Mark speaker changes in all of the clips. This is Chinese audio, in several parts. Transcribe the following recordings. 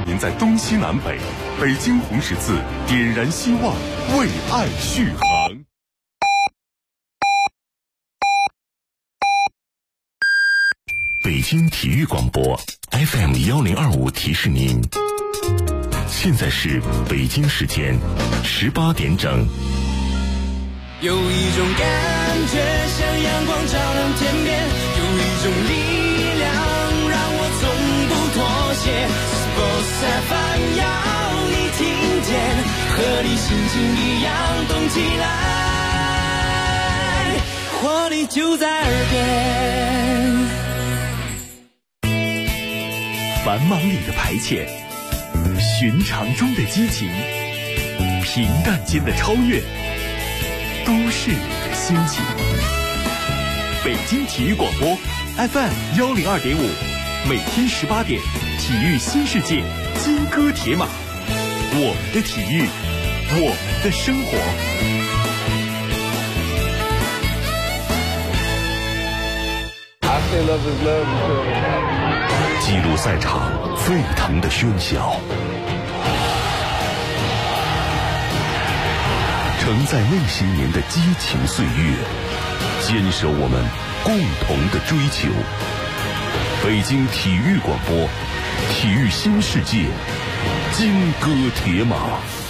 Speaker 1: 您在东西南北，北京红十字点燃希望，为爱续航。北京体育广播 FM1025提示您，现在是北京时间18点整。
Speaker 2: 有一种感觉像阳光照亮天边，有一种力量让我从不妥协。Sports FM 要你听见，和你心情一样动起来，活力就在耳边。
Speaker 3: 繁忙里的排遣，寻常中的激情，平淡间的超越，都是你的心情。北京体育广播 FM102.5，每天18点，体育新世界，金戈铁马，我们的体育，我们的生活。
Speaker 1: 记录赛场沸腾的喧嚣，承载那些年的激情岁月，坚守我们共同的追求。北京体育广播，体育新世界，金戈铁马。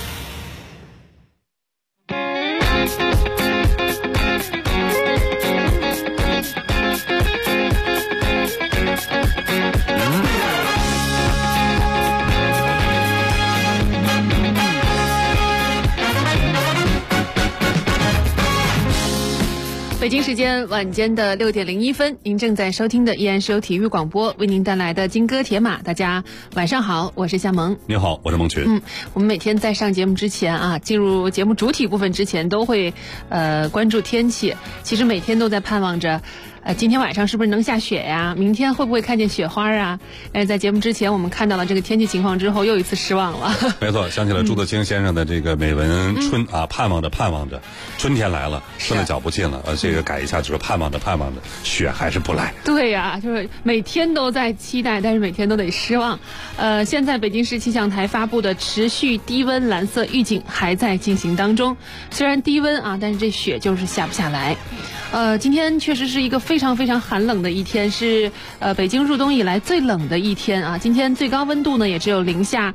Speaker 4: 北京时间晚间的6点01分，您正在收听的依然是由体育广播为您带来的金戈铁马。大家晚上好，我是夏萌。
Speaker 1: 你好，我是孟群。
Speaker 4: 我们每天在上节目之前啊，进入节目主体部分之前，都会关注天气。其实每天都在盼望着。今天晚上是不是能下雪呀？明天会不会看见雪花啊？在节目之前我们看到了这个天气情况之后，又一次失望了。
Speaker 5: 没错，想起了朱自清先生的这个美文春啊，盼望着盼望着，春天来了，春的脚步近了，这个改一下就是盼望着盼望着，雪还是不来。
Speaker 4: 对呀，就是每天都在期待，但是每天都得失望。现在北京市气象台发布的持续低温蓝色预警还在进行当中，虽然低温啊，但是这雪就是下不下来。今天确实是一个非常非常寒冷的一天，是北京入冬以来最冷的一天啊！今天最高温度呢也只有零下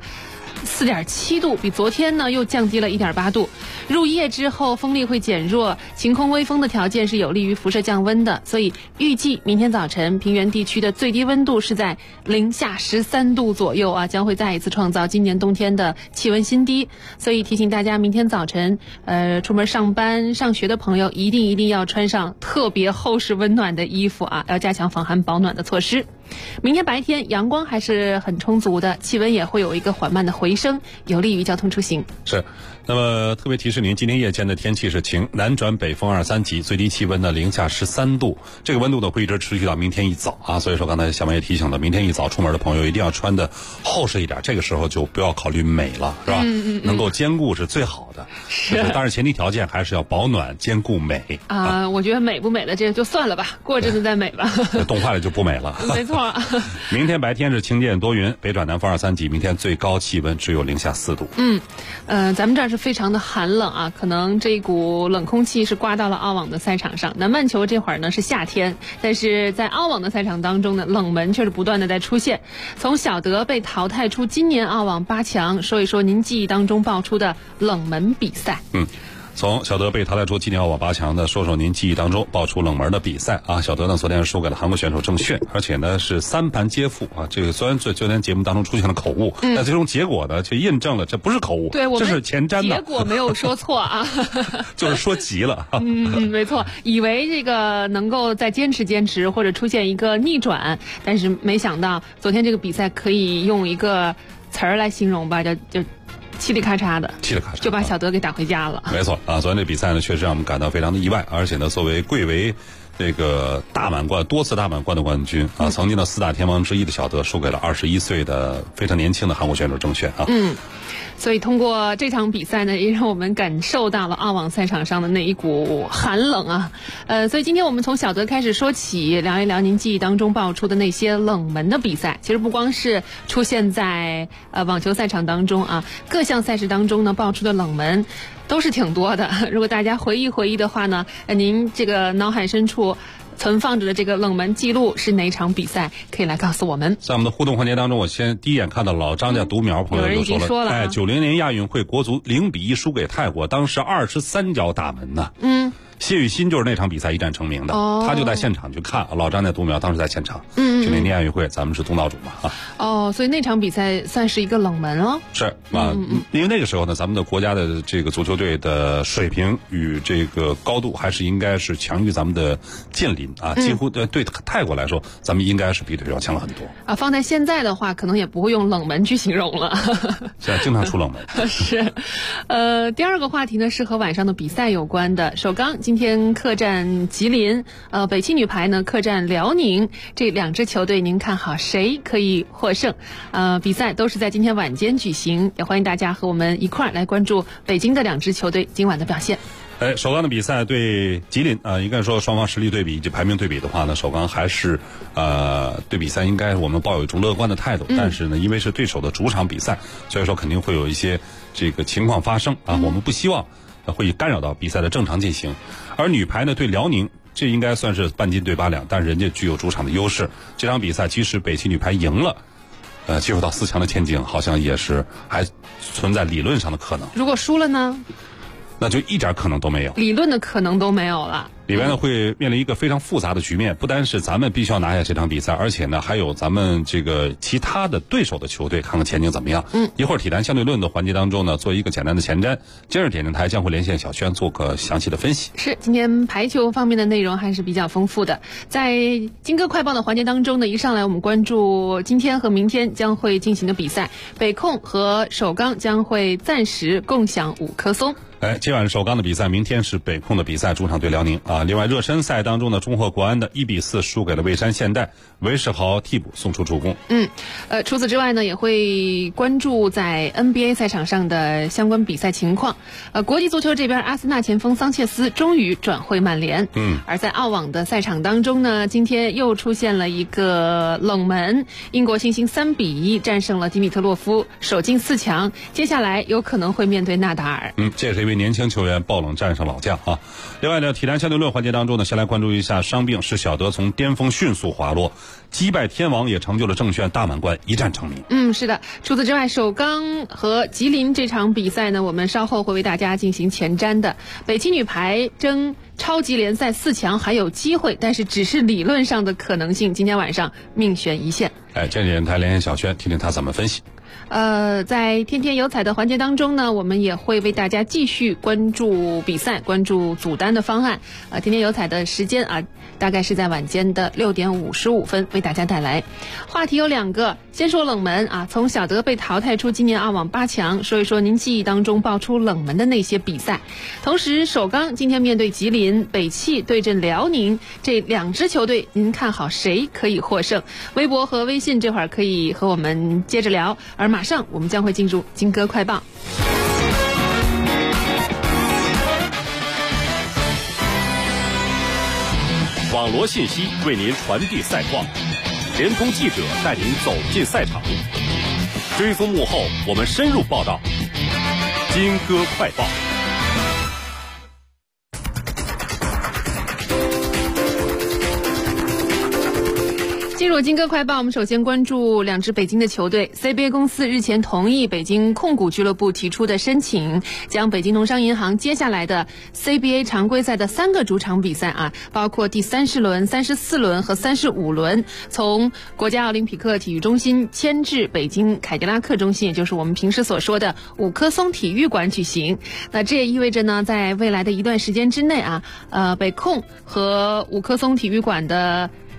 Speaker 4: 4.7度，比昨天呢又降低了1.8度。入夜之后风力会减弱，晴空微风的条件是有利于辐射降温的，所以预计明天早晨平原地区的最低温度是在零下13度左右啊，将会再一次创造今年冬天的气温新低。所以提醒大家，明天早晨出门上班上学的朋友一定要穿上特别厚实温暖的衣服啊，要加强防寒保暖的措施。明天白天阳光还是很充足的，气温也会有一个缓慢的回升，有利于交通出行。
Speaker 5: 是，那么特别提示您，今天夜间的天气是晴，南转北风2、3级，最低气温呢零下13度，这个温度呢会一直持续到明天一早啊。所以说刚才小梅也提醒了，明天一早出门的朋友一定要穿的厚实一点，这个时候就不要考虑美了，是吧？能够兼顾是最好的。是，当然前提条件还是要保暖兼顾美
Speaker 4: 啊。我觉得美不美的这个就算了吧，过阵子再美吧。
Speaker 5: 冻坏了就不美了。
Speaker 4: 没错。
Speaker 5: 明天白天是晴间多云，北转南风2、3级，明天最高气温只有零下4度。
Speaker 4: 咱们这儿是非常的寒冷啊，可能这一股冷空气是刮到了澳网的赛场上。南半球这会儿呢是夏天，但是在澳网的赛场当中呢，冷门却是不断的在出现。从小德被淘汰出今年澳网8强，说一说您记忆当中爆出的冷门比赛。
Speaker 5: 从小德被淘汰出今年澳网8强的，说说您记忆当中爆出冷门的比赛啊。小德呢昨天输给了韩国选手郑炫，而且呢是3盘皆负啊。这个虽然昨天节目当中出现了口误，但最终结果呢却印证了这不是口误，
Speaker 4: 对，
Speaker 5: 这是前瞻的。
Speaker 4: 结果没有说错啊，
Speaker 5: 就是说急了。
Speaker 4: 没错，以为这个能够再坚持或者出现一个逆转，但是没想到昨天这个比赛可以用一个词儿来形容吧，就嘁里咔嚓的，就把小德给打回家了。
Speaker 5: 没错啊，昨天这比赛呢，确实让我们感到非常的意外，而且呢，作为贵为这个大满贯多次大满贯的冠军啊，曾经的4大天王之一的小德输给了21岁的非常年轻的韩国选手郑璇啊。
Speaker 4: 所以通过这场比赛呢，也让我们感受到了澳网赛场上的那一股寒冷啊。所以今天我们从小德开始说起，聊一聊您记忆当中爆出的那些冷门的比赛。其实不光是出现在网球赛场当中啊，各项赛事当中呢爆出的冷门都是挺多的。如果大家回忆回忆的话呢，您这个脑海深处存放着的这个冷门记录是哪场比赛？可以来告诉我们。
Speaker 5: 在我们的互动环节当中，我先第一眼看到老张家独苗朋友就说了， 90年亚运会国足0-1输给泰国，当时23脚打门呢。谢雨欣就是那场比赛一战成名的，他就在现场去看。老张家独苗当时在现场。90年亚运会咱们是东道主嘛
Speaker 4: 所以那场比赛算是一个冷门了。
Speaker 5: 是啊，因为那个时候呢，咱们的国家的这个足球队的水平与这个高度还是应该是强于咱们的近邻啊，几乎对泰国来说，咱们应该是比对手强很多
Speaker 4: 啊。放在现在的话，可能也不会用冷门去形容了。
Speaker 5: 现在经常出冷门。
Speaker 4: 是，第二个话题呢是和晚上的比赛有关的。首钢今天客战吉林，北汽女排呢客战辽宁，这2支球队您看好谁可以获胜？比赛都是在今天晚间举行，也欢迎大家和我们一块儿来关注北京的2支球队今晚的表现。
Speaker 5: 首钢的比赛对吉林应该说双方实力对比以及排名对比的话呢，首钢还是对比赛应该我们抱有一种乐观的态度。但是呢，因为是对手的主场比赛，所以说肯定会有一些这个情况发生啊，我们不希望会干扰到比赛的正常进行。而女排呢对辽宁，这应该算是半斤对8两，但人家具有主场的优势。这场比赛即使北汽女排赢了，进入到4强的前景好像也是还存在理论上的可能。
Speaker 4: 如果输了呢？
Speaker 5: 那就一点可能都没有，
Speaker 4: 理论的可能都没有了。
Speaker 5: 里边呢会面临一个非常复杂的局面，不单是咱们必须要拿下这场比赛，而且呢还有咱们这个其他的对手的球队，看看前景怎么样。一会儿体坛相对论的环节当中呢，做一个简单的前瞻。今日点电台将会连线小轩做个详细的分析。
Speaker 4: 是，今天排球方面的内容还是比较丰富的。在金歌快报的环节当中呢，一上来我们关注今天和明天将会进行的比赛，北控和首钢将会暂时共享5棵松。
Speaker 5: 今晚是首钢的比赛，明天是北控的比赛，主场对辽宁啊。另外热身赛当中呢，中赫国安的1-4输给了蔚山现代，韦世豪替补送出助攻。
Speaker 4: 除此之外呢，也会关注在 NBA 赛场上的相关比赛情况。国际足球这边，阿森纳前锋桑切斯终于转会曼联。而在澳网的赛场当中呢，今天又出现了一个冷门，英国新星3-1战胜了迪米特洛夫，首进4强，接下来有可能会面对纳达尔。
Speaker 5: 这是一位年轻球员爆冷战胜老将啊。另外呢，体坛相对论环节当中呢，先来关注一下伤病使小德从巅峰迅速滑落，击败天王也成就了郑璇大满贯一战成名。
Speaker 4: 是的。除此之外，首钢和吉林这场比赛呢，我们稍后会为大家进行前瞻的。北汽女排争超级联赛4强还有机会，但是只是理论上的可能性。今天晚上命悬一线。
Speaker 5: 这电台连线小轩，听听他怎么分析。
Speaker 4: 在天天有彩的环节当中呢，我们也会为大家继续关注比赛，关注组单的方案。天天有彩的时间啊，大概是在晚间的6点55分为大家带来。话题有2个，先说冷门啊，从小德被淘汰出今年澳网8强，说一说您记忆当中爆出冷门的那些比赛。同时，首钢今天面对吉林，北汽对阵辽宁，这2支球队您看好谁可以获胜？微博和微信这会儿可以和我们接着聊。而马上我们将会进入金歌快报。
Speaker 1: 网罗信息为您传递赛况，联通记者带您走进赛场，追踪幕后我们深入报道。金歌快报。
Speaker 4: 进入金歌快报，我们首先关注2支北京的球队。 CBA 公司日前同意北京控股俱乐部提出的申请，将北京农商银行接下来的 CBA 常规赛的3个主场比赛啊，包括第30轮、34轮和35轮，从国家奥林匹克体育中心迁至北京凯迪拉克中心，也就是我们平时所说的5棵松体育馆举行。那这也意味着呢，在未来的一段时间之内啊，北控和5棵松体育馆的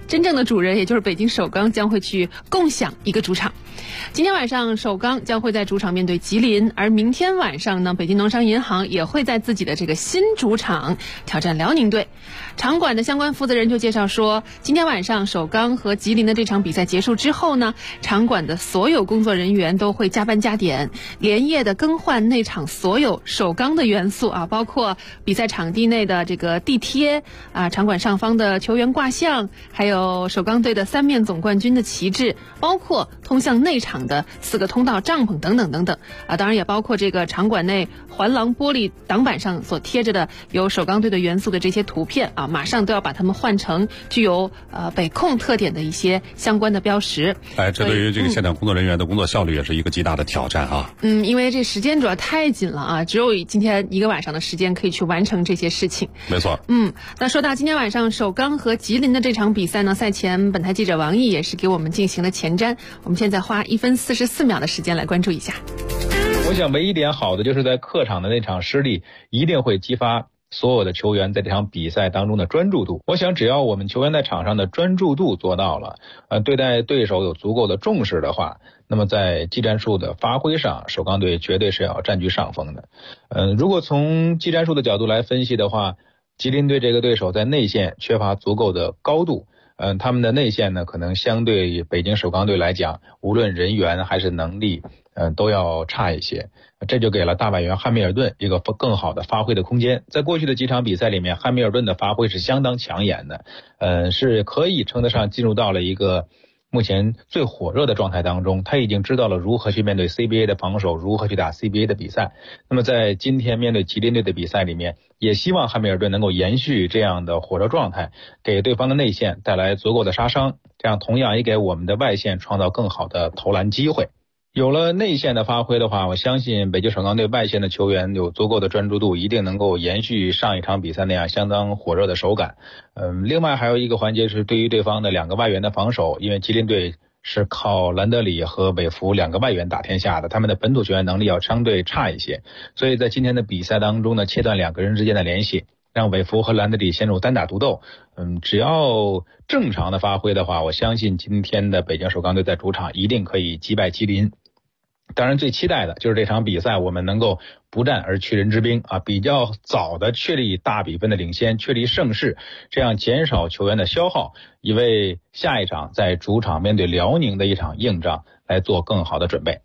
Speaker 4: 真正的主人，也就是北京首钢将会去共享一个主场。今天晚上首钢将会在主场面对吉林，而明天晚上呢，北京农商银行也会在自己的这个新主场挑战辽宁队。场馆的相关负责人就介绍说，今天晚上首钢和吉林的这场比赛结束之后呢，场馆的所有工作人员都会加班加点，连夜的更换内场所有首钢的元素啊，包括比赛场地内的这个地贴啊，场馆上方的球员挂像，还有首钢队的3面总冠军的旗帜，包括通向内场的4个通道、帐篷等等等等啊，当然也包括这个场馆内环廊玻璃挡板上所贴着的有首钢队的元素的这些图片啊，马上都要把它们换成具有北控特点的一些相关的标识。
Speaker 5: 哎，这对于这个现场工作人员的工作效率也是一个极大的挑战啊。
Speaker 4: 因为这时间主要太紧了啊，只有今天一个晚上的时间可以去完成这些事情。
Speaker 5: 没错。
Speaker 4: 那说到今天晚上首钢和吉林的这场比赛呢，赛前本台记者王毅也是给我们进行了前瞻，我们现在花1分44秒的时间来关注一下。
Speaker 6: 我想唯一一点好的就是在客场的那场失利一定会激发所有的球员在这场比赛当中的专注度。我想只要我们球员在场上的专注度做到了，对待对手有足够的重视的话，那么在技战术的发挥上，首钢队绝对是要占据上风的。如果从技战术的角度来分析的话，吉林队这个对手在内线缺乏足够的高度，他们的内线呢，可能相对于北京首钢队来讲，无论人员还是能力，都要差一些。这就给了大外援汉密尔顿一个更好的发挥的空间。在过去的几场比赛里面，汉密尔顿的发挥是相当抢眼的，是可以称得上进入到了一个目前最火热的状态当中。他已经知道了如何去面对 CBA 的防守，如何去打 CBA 的比赛。那么在今天面对吉林队的比赛里面，也希望汉密尔顿能够延续这样的火热状态，给对方的内线带来足够的杀伤，这样同样也给我们的外线创造更好的投篮机会。有了内线的发挥的话，我相信北京首钢队外线的球员有足够的专注度，一定能够延续上一场比赛那样相当火热的手感。另外还有一个环节是对于对方的2个外援的防守，因为吉林队是靠兰德里和韦弗2个外援打天下的，他们的本土球员能力要相对差一些，所以在今天的比赛当中呢，切断2个人之间的联系，让韦弗和兰德里陷入单打独斗。只要正常的发挥的话，我相信今天的北京首钢队在主场一定可以击败吉林。当然最期待的就是这场比赛我们能够不战而屈人之兵啊，比较早的确立大比分的领先，确立胜势，这样减少球员的消耗，以为下一场在主场面对辽宁的一场硬仗来做更好的准备。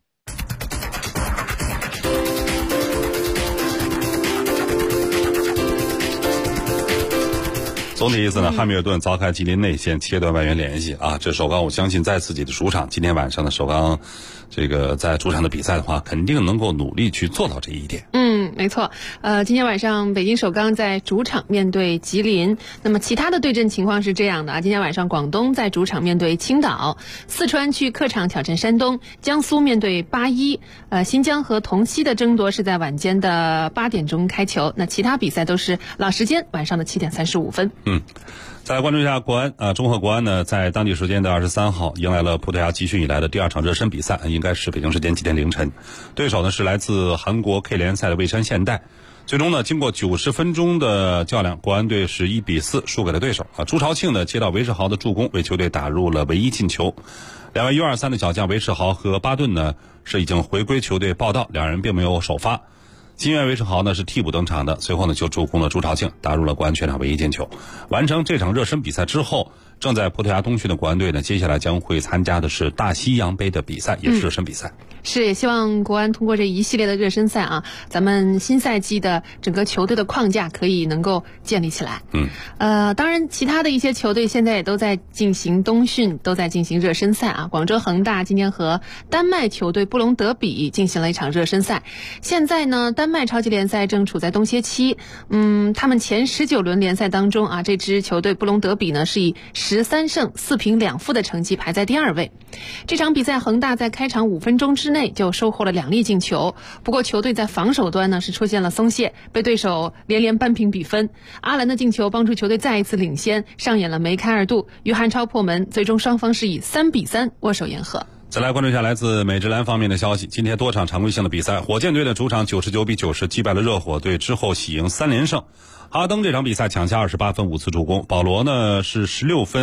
Speaker 5: 总体意思呢，汉密尔顿凿开吉林内线，切断外援联系啊。这首钢我相信在自己的主场，今天晚上的首钢这个在主场的比赛的话，肯定能够努力去做到这一点。
Speaker 4: 没错。今天晚上北京首钢在主场面对吉林，那么其他的对阵情况是这样的啊。今天晚上广东在主场面对青岛，四川去客场挑战山东，江苏面对8-1，新疆和同曦的争夺是在晚间的8点钟开球。那其他比赛都是老时间，晚上的7点35分。
Speaker 5: 再来关注一下国安中赫国安呢，在当地时间的23号迎来了葡萄牙集训以来的第2场热身比赛，应该是北京时间今天凌晨。对手呢是来自韩国 K 联赛的蔚山现代。最终呢，经过90分钟的较量，国安队是1-4输给了对手啊。朱朝庆呢接到韦世豪的助攻，为球队打入了唯一进球。两位 U23 的小将韦世豪和巴顿呢是已经回归球队报到，两人并没有首发。金元韦世豪呢是替补登场的，随后呢就助攻了朱朝庆，打入了国安全场唯一进球。完成这场热身比赛之后，正在葡萄牙冬训的国安队呢，接下来将会参加的是大西洋杯的比赛，也是热身比赛。
Speaker 4: 是，也希望国安通过这一系列的热身赛啊，咱们新赛季的整个球队的框架可以能够建立起来。当然其他的一些球队现在也都在进行冬训，都在进行热身赛啊。广州恒大今天和丹麦球队布隆德比进行了一场热身赛。现在呢，丹麦超级联赛正处在冬歇期。他们前19轮联赛当中啊，这支球队布隆德比呢是以13胜4平2负的成绩排在第2位。这场比赛恒大在开场5分钟之内就收获了2粒进球，不过球队在防守端呢是出现了松懈，被对手连连扳平比分。阿兰的进球帮助球队再一次领先，上演了梅开2度，于汉超破门，最终双方是以3-3握手言和。
Speaker 5: 再来关注一下来自美职篮方面的消息。今天多场常规性的比赛，火箭队的主场99-90击败了热火队之后喜迎3连胜。哈登这场比赛抢下28分5次助攻，保罗呢是16分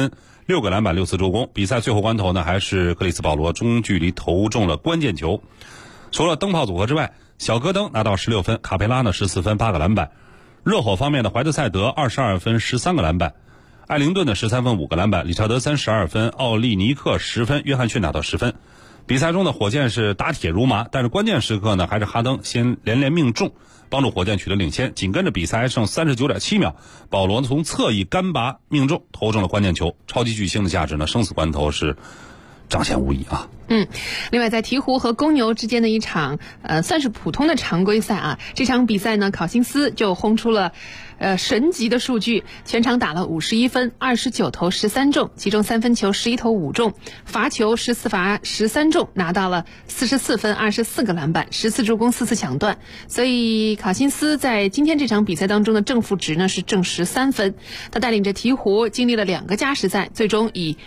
Speaker 5: 6个篮板6次助攻。比赛最后关头呢，还是克里斯保罗中距离投中了关键球。除了灯泡组合之外，小戈登拿到16分，卡佩拉呢14分8个篮板。热火方面的怀特塞德22分13个篮板，艾灵顿的13分5个篮板，理查德森12分，奥利尼克10分，约翰逊拿到10分。比赛中的火箭是打铁如麻，但是关键时刻呢，还是哈登先连命中，帮助火箭取得领先。紧跟着比赛还剩39.7秒，保罗从侧翼干拔命中，投中了关键球。超级巨星的价值呢，生死关头是彰显无疑啊。
Speaker 4: 另外在鹈鹕和公牛之间的一场算是普通的常规赛啊，这场比赛呢，考辛斯就轰出了神级的数据，全场打了51分，29投13中，其中3分球11投5中，罚球14罚13中，拿到了44分24个篮板，14助攻4次抢断。所以考辛斯在今天这场比赛当中的正负值呢是正13分。他带领着鹈鹕经历了2个加时赛，最终以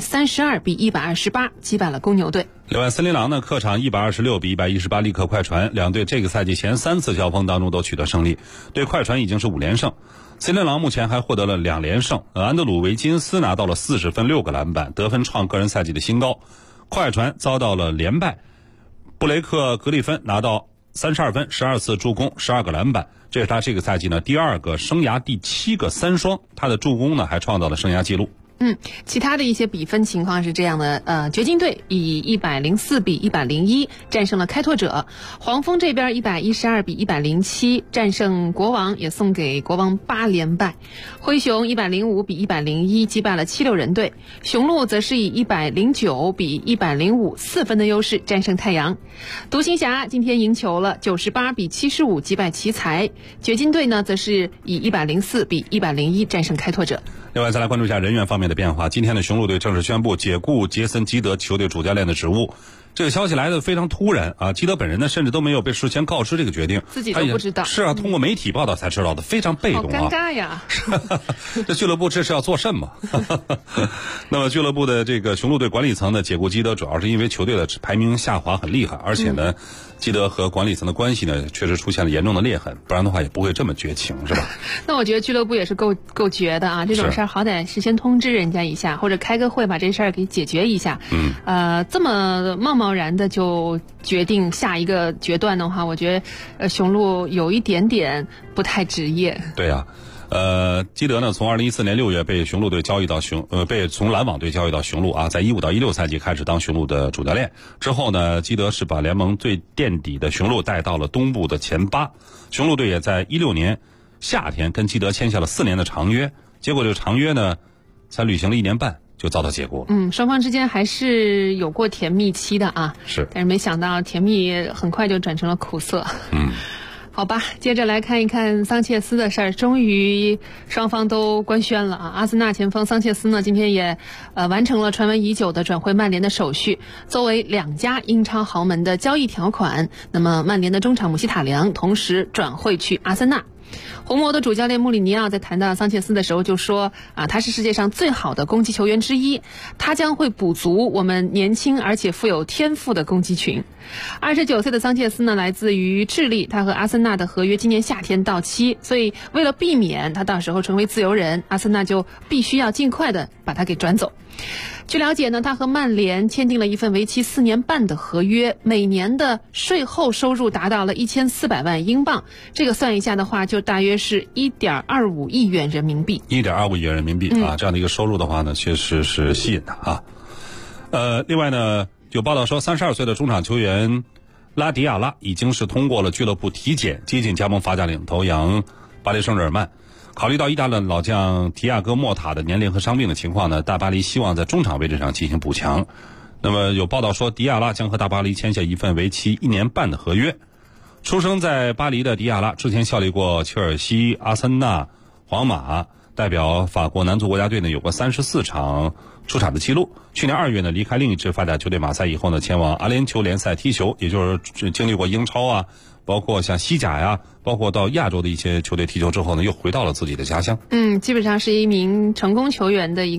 Speaker 4: 132比128击败了公牛队。
Speaker 5: 另外，森林狼呢客场126比118力克快船，两队这个赛季前3次交锋当中都取得胜利，对快船已经是5连胜。森林狼目前还获得了2连胜，安德鲁维金斯拿到了40分6个篮板，得分创个人赛季的新高。快船遭到了连败，布雷克格里芬拿到32分12次助攻12个篮板，这是他这个赛季呢第2个生涯第7个3双，他的助攻呢还创造了生涯纪录。
Speaker 4: 其他的一些比分情况是这样的，掘金队以104比101战胜了开拓者，黄蜂这边112比107战胜国王，也送给国王8连败，灰熊105比101击败了76人队，雄鹿则是以109比105 4分的优势战胜太阳，独行侠今天赢球了，98比75击败奇才，掘金队呢则是以104比101战胜开拓者。
Speaker 5: 另外再来关注一下人员方面的变化，今天的雄鹿队正式宣布解雇杰森基德球队主教练的职务，这个消息来的非常突然啊！基德本人呢甚至都没有被事先告知这个决定，
Speaker 4: 自己都不知道。
Speaker 5: 是啊，通过媒体报道才知道的，非常被动啊！
Speaker 4: 好尴尬呀！
Speaker 5: 这俱乐部这是要做甚么？那么俱乐部的这个雄鹿队管理层呢解雇基德，主要是因为球队的排名下滑很厉害，而且呢，基德和管理层的关系呢确实出现了严重的裂痕，不然的话也不会这么绝情，是吧？
Speaker 4: 那我觉得俱乐部也是够绝的啊！这种事儿好歹事先通知人家一下，或者开个会把这事儿给解决一下。这么贸然的就决定下一个决断的话，我觉得雄鹿有一点点不太职业。
Speaker 5: 对啊。基德呢，从2014年6月被雄鹿队交易到被从篮网队交易到雄鹿啊，在15到16赛季开始当雄鹿的主教练。之后呢，基德是把联盟最垫底的雄鹿带到了东部的前8。雄鹿队也在16年夏天跟基德签下了4年的长约，结果这个长约呢，才履行了1年半就遭到解雇了。
Speaker 4: 双方之间还是有过甜蜜期的啊，
Speaker 5: 是，
Speaker 4: 但是没想到甜蜜很快就转成了苦涩。好吧，接着来看一看桑切斯的事儿。终于双方都官宣了啊！阿森纳前锋桑切斯呢，今天也完成了传闻已久的转会曼联的手续。作为2家英超豪门的交易条款，那么曼联的中场姆希塔良同时转会去阿森纳。红魔的主教练穆里尼奥在谈到桑切斯的时候就说他是世界上最好的攻击球员之一，他将会补足我们年轻而且富有天赋的攻击群。29岁的桑切斯呢，来自于智利，他和阿森纳的合约今年夏天到期，所以为了避免他到时候成为自由人，阿森纳就必须要尽快的把他给转走。据了解呢，他和曼联签订了一份为期4年半的合约，每年的税后收入达到了1400万英镑，这个算一下的话，就大约是1.25亿元人民币。
Speaker 5: 1.25亿元人民币啊，这样的一个收入的话呢，确实是吸引的啊。另外呢，有报道说，32岁的中场球员拉迪亚拉已经是通过了俱乐部体检，接近加盟法甲领头羊巴黎圣日耳曼。考虑到意大利老将提亚戈莫塔的年龄和伤病的情况呢，大巴黎希望在中场位置上进行补强。那么有报道说，迪亚拉将和大巴黎签下一份为期1年半的合约。出生在巴黎的迪亚拉之前效力过切尔西、阿森纳、皇马，代表法国男足国家队呢有过34场出场的记录。去年2月呢离开另一支法甲球队马赛以后呢，前往阿联酋联赛踢球，也就是经历过英超啊，包括像西甲呀，包括到亚洲的一些球队踢球之后呢，又回到了自己的家乡。
Speaker 4: 基本上是一名成功球员的一个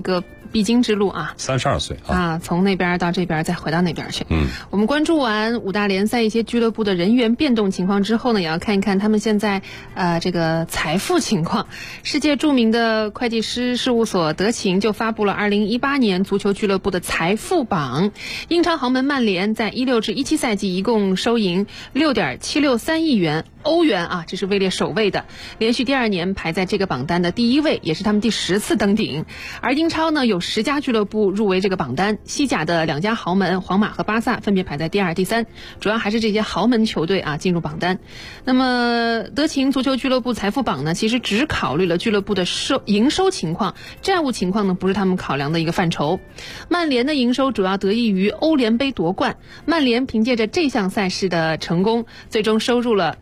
Speaker 4: 必经之路啊。
Speaker 5: 32岁啊，
Speaker 4: 从那边到这边，再回到那边去。我们关注完5大联赛一些俱乐部的人员变动情况之后呢，也要看一看他们现在这个财富情况。世界著名的会计师事务所德勤就发布了2018年足球俱乐部的财富榜。英超豪门曼联在16至17赛季一共收赢6.763亿元欧元啊，这是位列首位的，连续第2年排在这个榜单的第1位，也是他们第10次登顶。而英超呢，有10家俱乐部入围这个榜单，西甲的2家豪门皇马和巴萨分别排在第2、第3，主要还是这些豪门球队啊进入榜单。那么德勤足球俱乐部财富榜呢，其实只考虑了俱乐部的营收情况，债务情况呢不是他们考量的一个范畴。曼联的营收主要得益于欧联杯夺冠，曼联凭借着这项赛事的成功，最终收入了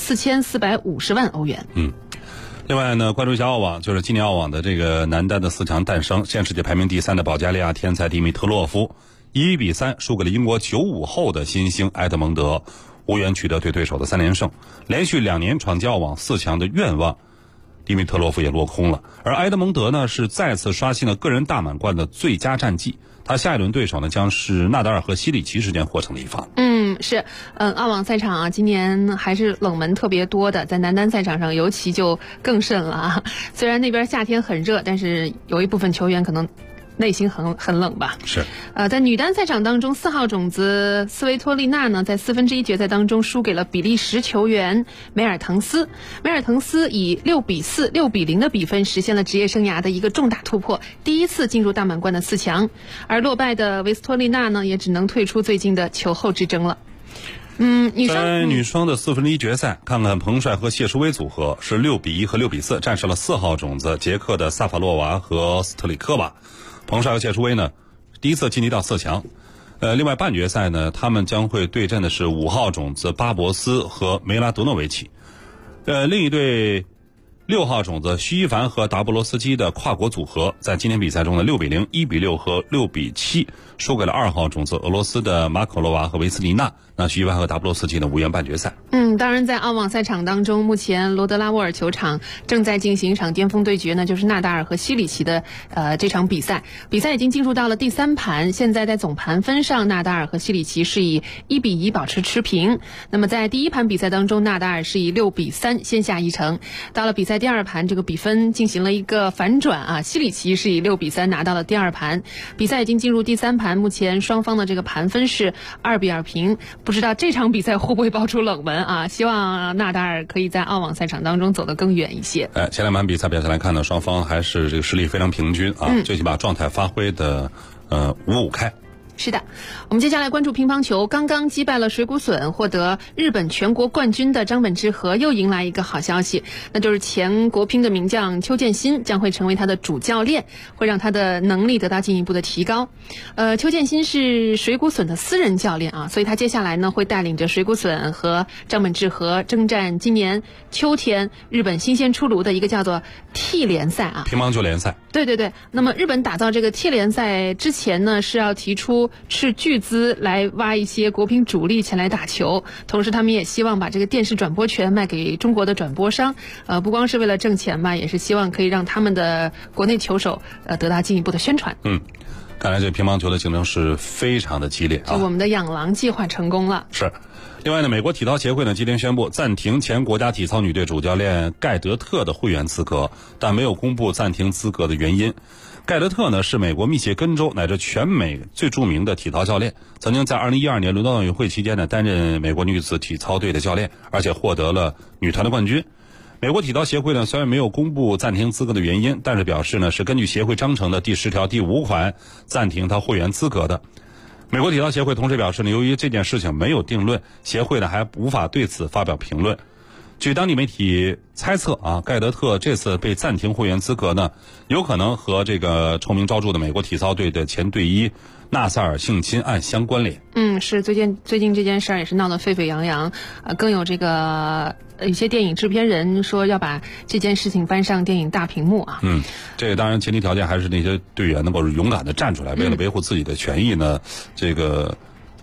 Speaker 4: 4450万欧元。
Speaker 5: 另外呢，关注一下澳网，就是今年澳网的这个男单的4强诞生，现世界排名第3的保加利亚天才迪米特洛夫1比3输给了英国95后的新星埃德蒙德，无缘取得对对手的3连胜，连续2年闯进澳网4强的愿望，迪米特洛夫也落空了。而埃德蒙德呢，是再次刷新了个人大满贯的最佳战绩，他下一轮对手呢将是纳达尔和西里奇之间获胜的一方。
Speaker 4: 是，澳网赛场啊，今年还是冷门特别多的，在男单赛场上尤其就更甚了啊。虽然那边夏天很热，但是有一部分球员可能内心很冷吧。
Speaker 5: 是。
Speaker 4: 在女单赛场当中，4号种子斯维托利娜呢，在1/4决赛当中输给了比利时球员梅尔滕斯。梅尔滕斯以6比4、6比0的比分实现了职业生涯的一个重大突破，第一次进入大满贯的4强。而落败的维斯托利娜呢，也只能退出最近的球后之争了。
Speaker 5: 在女双的1/4决赛，看看彭帅和谢淑薇组合是6比1和6比4战胜了4号种子捷克的萨法洛娃和斯特里科娃。彭帅和谢淑薇呢，第一次晋级到4强。另外半决赛呢，他们将会对阵的是5号种子巴博斯和梅拉德诺维奇。另一对6号种子徐一凡和达布罗斯基的跨国组合，在今天比赛中的6比0、1比6和6比7输给了2号种子俄罗斯的马可罗娃和维斯妮娜。那徐一凡和达布罗斯基呢无缘半决赛。
Speaker 4: 当然在澳网赛场当中，目前罗德拉沃尔球场正在进行一场巅峰对决呢，就是纳达尔和西里奇的这场比赛已经进入到了第3盘，现在在总盘分上，纳达尔和西里奇是以1比1保持持平。那么在第1盘比赛当中，纳达尔是以6比3先下一城，到了比赛第2盘，这个比分进行了一个反转啊，西里奇是以6比3拿到了第2盘。比赛已经进入第3盘，目前双方的这个盘分是2比2平，不知道这场比赛会不会爆出冷门啊？希望纳达尔可以在澳网赛场当中走得更远一些。
Speaker 5: 前2盘比赛表现来看呢，双方还是这个实力非常平均啊，最起码状态发挥的5-5开。
Speaker 4: 是的，我们接下来关注乒乓球。刚刚击败了水谷隼，获得日本全国冠军的张本智和又迎来一个好消息，那就是前国乒的名将邱建新将会成为他的主教练，会让他的能力得到进一步的提高。邱建新是水谷隼的私人教练啊，所以他接下来呢会带领着水谷隼和张本智和征战今年秋天日本新鲜出炉的一个叫做 T 联赛啊，
Speaker 5: 乒乓球联赛。
Speaker 4: 对。那么日本打造这个 T 联赛之前呢，是要提出斥巨资来挖一些国乒主力前来打球，同时他们也希望把这个电视转播权卖给中国的转播商，不光是为了挣钱吧，也是希望可以让他们的国内球手得到进一步的宣传。
Speaker 5: 看来这乒乓球的竞争是非常的激烈啊！
Speaker 4: 我们的养狼计划成功了。
Speaker 5: 是。另外呢，美国体操协会呢今天宣布暂停前国家体操女队主教练盖德特的会员资格，但没有公布暂停资格的原因。盖德特呢是美国密歇根州乃至全美最著名的体操教练，曾经在2012年伦敦奥运会期间呢担任美国女子体操队的教练，而且获得了女团的冠军。美国体操协会呢虽然没有公布暂停资格的原因，但是表示呢是根据协会章程的第10条第5款暂停他会员资格的。美国体操协会同时表示呢，由于这件事情没有定论，协会呢还无法对此发表评论。据当地媒体猜测啊，盖德特这次被暂停会员资格呢，有可能和这个臭名昭著的美国体操队的前队医纳赛尔性侵案相关联。
Speaker 4: 是最近这件事儿也是闹得沸沸扬扬，更有这个一些电影制片人说要把这件事情搬上电影大屏幕啊。
Speaker 5: 这个当然前提条件还是那些队员能够勇敢的站出来，为了维护自己的权益呢，这个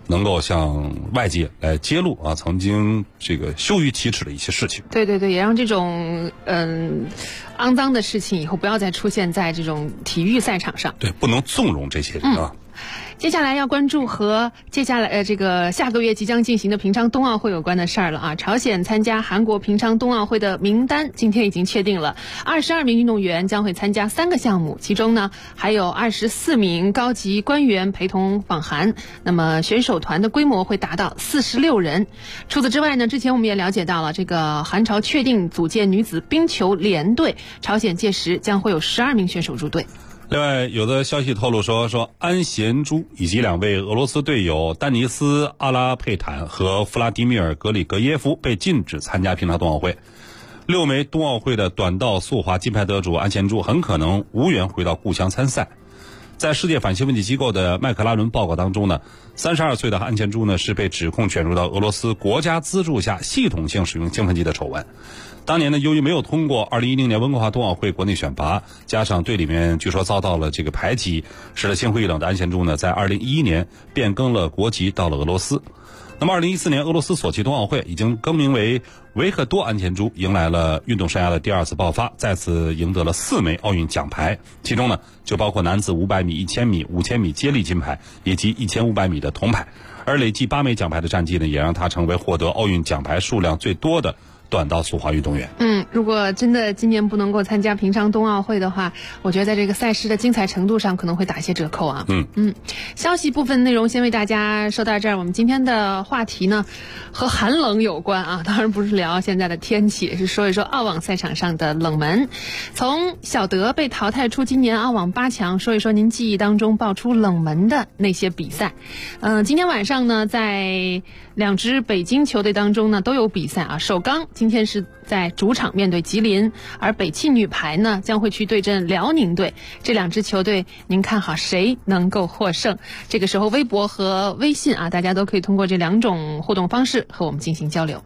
Speaker 5: 能够向外界来揭露啊曾经这个羞于启齿的一些事情。
Speaker 4: 对对对，也让这种肮脏的事情以后不要再出现在这种体育赛场上。
Speaker 5: 对，不能纵容这些人啊。
Speaker 4: 接下来要关注和接下来这个下个月即将进行的平昌冬奥会有关的事儿了啊！朝鲜参加韩国平昌冬奥会的名单今天已经确定了，22名运动员将会参加3个项目，其中呢还有24名高级官员陪同访韩。那么选手团的规模会达到46人。除此之外呢，之前我们也了解到了，这个韩朝确定组建女子冰球联队，朝鲜届时将会有12名选手入队。
Speaker 5: 另外，有的消息透露说安贤洙以及2位俄罗斯队友丹尼斯·阿拉佩坦和弗拉迪米尔·格里格耶夫被禁止参加平昌冬奥会。6枚冬奥会的短道速滑金牌得主安贤洙很可能无缘回到故乡参赛。在世界反兴奋剂机构的麦克拉伦报告当中呢，32岁的安贤洙呢是被指控卷入到俄罗斯国家资助下系统性使用兴奋剂的丑闻。当年呢，由于没有通过2010年温哥华冬奥会国内选拔，加上队里面据说遭到了这个排挤，使得心灰意冷的安贤洙呢，在2011年变更了国籍，到了俄罗斯。那么2014年俄罗斯索契冬奥会已经更名为维克多安贤洙，迎来了运动生涯的第2次爆发，再次赢得了4枚奥运奖牌，其中呢就包括男子500米、1000米、5000米接力金牌以及1500米的铜牌。而累计8枚奖牌的战绩呢，也让他成为获得奥运奖牌数量最多的短道速滑运动员。
Speaker 4: 如果真的今年不能够参加平昌冬奥会的话，我觉得在这个赛事的精彩程度上可能会打一些折扣啊。消息部分内容先为大家说到这儿。我们今天的话题呢和寒冷有关啊，当然不是聊现在的天气，是说一说澳网赛场上的冷门。从小德被淘汰出今年澳网8强，说一说您记忆当中爆出冷门的那些比赛。今天晚上呢，在2支北京球队当中呢都有比赛啊。首钢今天是在主场面对吉林，而北汽女排呢将会去对阵辽宁队。这2支球队您看好谁能够获胜？这个时候微博和微信啊，大家都可以通过这2种互动方式和我们进行交流。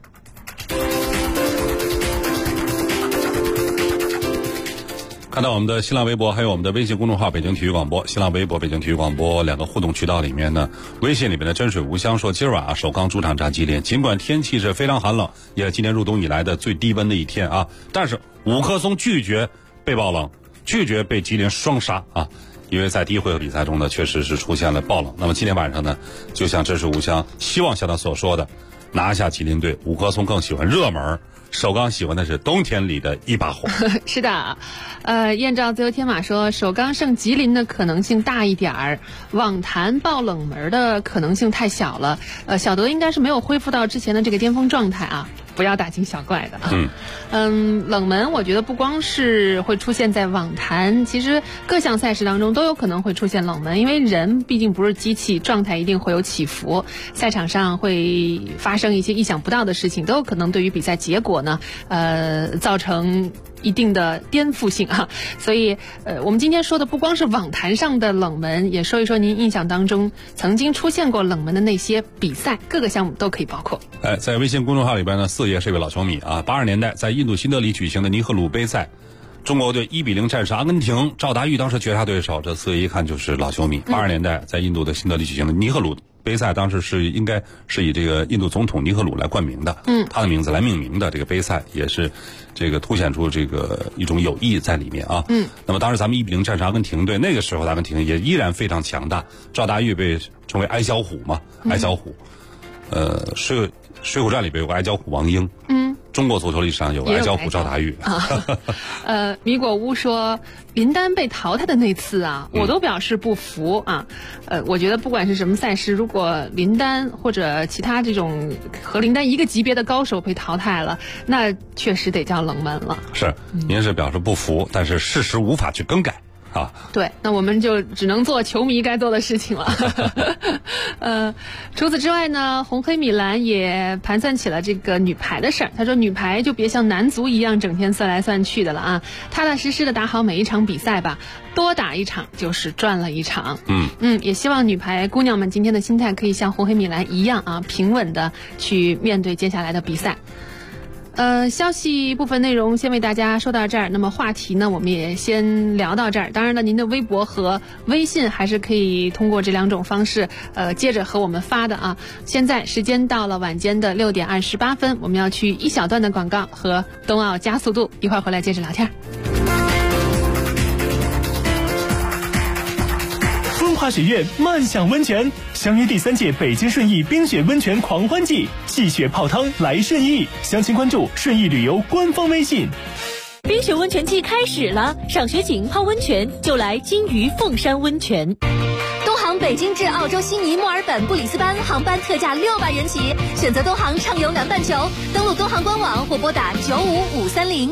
Speaker 5: 看到我们的新浪微博还有我们的微信公众号北京体育广播，新浪微博北京体育广播2个互动渠道里面呢，微信里面的真水无香说，今儿晚首钢主场战吉林，尽管天气是非常寒冷，也是今年入冬以来的最低温的一天啊，但是五棵松拒绝被爆冷，拒绝被吉林双杀啊，因为在第一回合比赛中呢，确实是出现了爆冷。那么今天晚上呢，就像真水无香希望像他所说的，拿下吉林队。五棵松更喜欢热门，首钢喜欢的是冬天里的一把火。
Speaker 4: 是的，燕赵自由天马说，首钢胜吉林的可能性大一点儿，网坛爆冷门的可能性太小了。小德应该是没有恢复到之前的这个巅峰状态啊，不要大惊小怪的啊。冷门我觉得不光是会出现在网坛，其实各项赛事当中都有可能会出现冷门，因为人毕竟不是机器，状态一定会有起伏，赛场上会发生一些意想不到的事情，都有可能对于比赛结果呢造成一定的颠覆性啊。所以我们今天说的不光是网坛上的冷门，也说一说您印象当中曾经出现过冷门的那些比赛，各个项目都可以包括。
Speaker 5: 在微信公众号里边呢，4爷是一位老球迷啊。82年代在印度新德里举行的尼赫鲁杯赛，中国队1-0战胜阿根廷，赵达玉当时绝杀对手，这4爷一看就是老球迷。82年代在印度的新德里举行的尼赫鲁杯赛，当时是应该是以这个印度总统尼赫鲁来冠名的，他的名字来命名的。这个杯赛也是这个凸显出这个一种友谊在里面啊。那么当时咱们1-0战胜阿根廷队，那个时候阿根廷也依然非常强大，赵达玉被称为矮小虎嘛，矮小虎。水浒传里边有个矮脚虎王英，中国足球历史上有个矮脚虎赵达玉。
Speaker 4: 米果屋说，林丹被淘汰的那次啊，我都表示不服啊。我觉得不管是什么赛事，如果林丹或者其他这种和林丹一个级别的高手被淘汰了，那确实得叫冷门了。
Speaker 5: 是，您是表示不服，但是事实无法去更改。
Speaker 4: 对，那我们就只能做球迷该做的事情了。除此之外呢，红黑米兰也盘算起了这个女排的事儿。他说，女排就别像男足一样整天算来算去的了啊，踏踏实实的打好每一场比赛吧，多打一场就是赚了一场。也希望女排姑娘们今天的心态可以像红黑米兰一样啊，平稳的去面对接下来的比赛。 消息部分内容先为大家说到这儿，那么话题呢我们也先聊到这儿。当然了，您的微博和微信还是可以通过这两种方式接着和我们发的啊。现在时间到了晚间的6点28分，我们要去一小段的广告和冬奥加速度，一会儿回来接着聊天。
Speaker 3: 风华雪苑漫享温泉，相约第3届北京顺义冰雪温泉狂欢季，戏雪泡汤来顺义，详情关注顺义旅游官方微信。
Speaker 7: 冰雪温泉季开始了，赏雪景泡温泉就来金鱼凤山温泉。东航北京至澳洲悉尼、墨尔本、布里斯班航班特价600元起，选择东航畅游南半球，登录东航官网或拨打95530。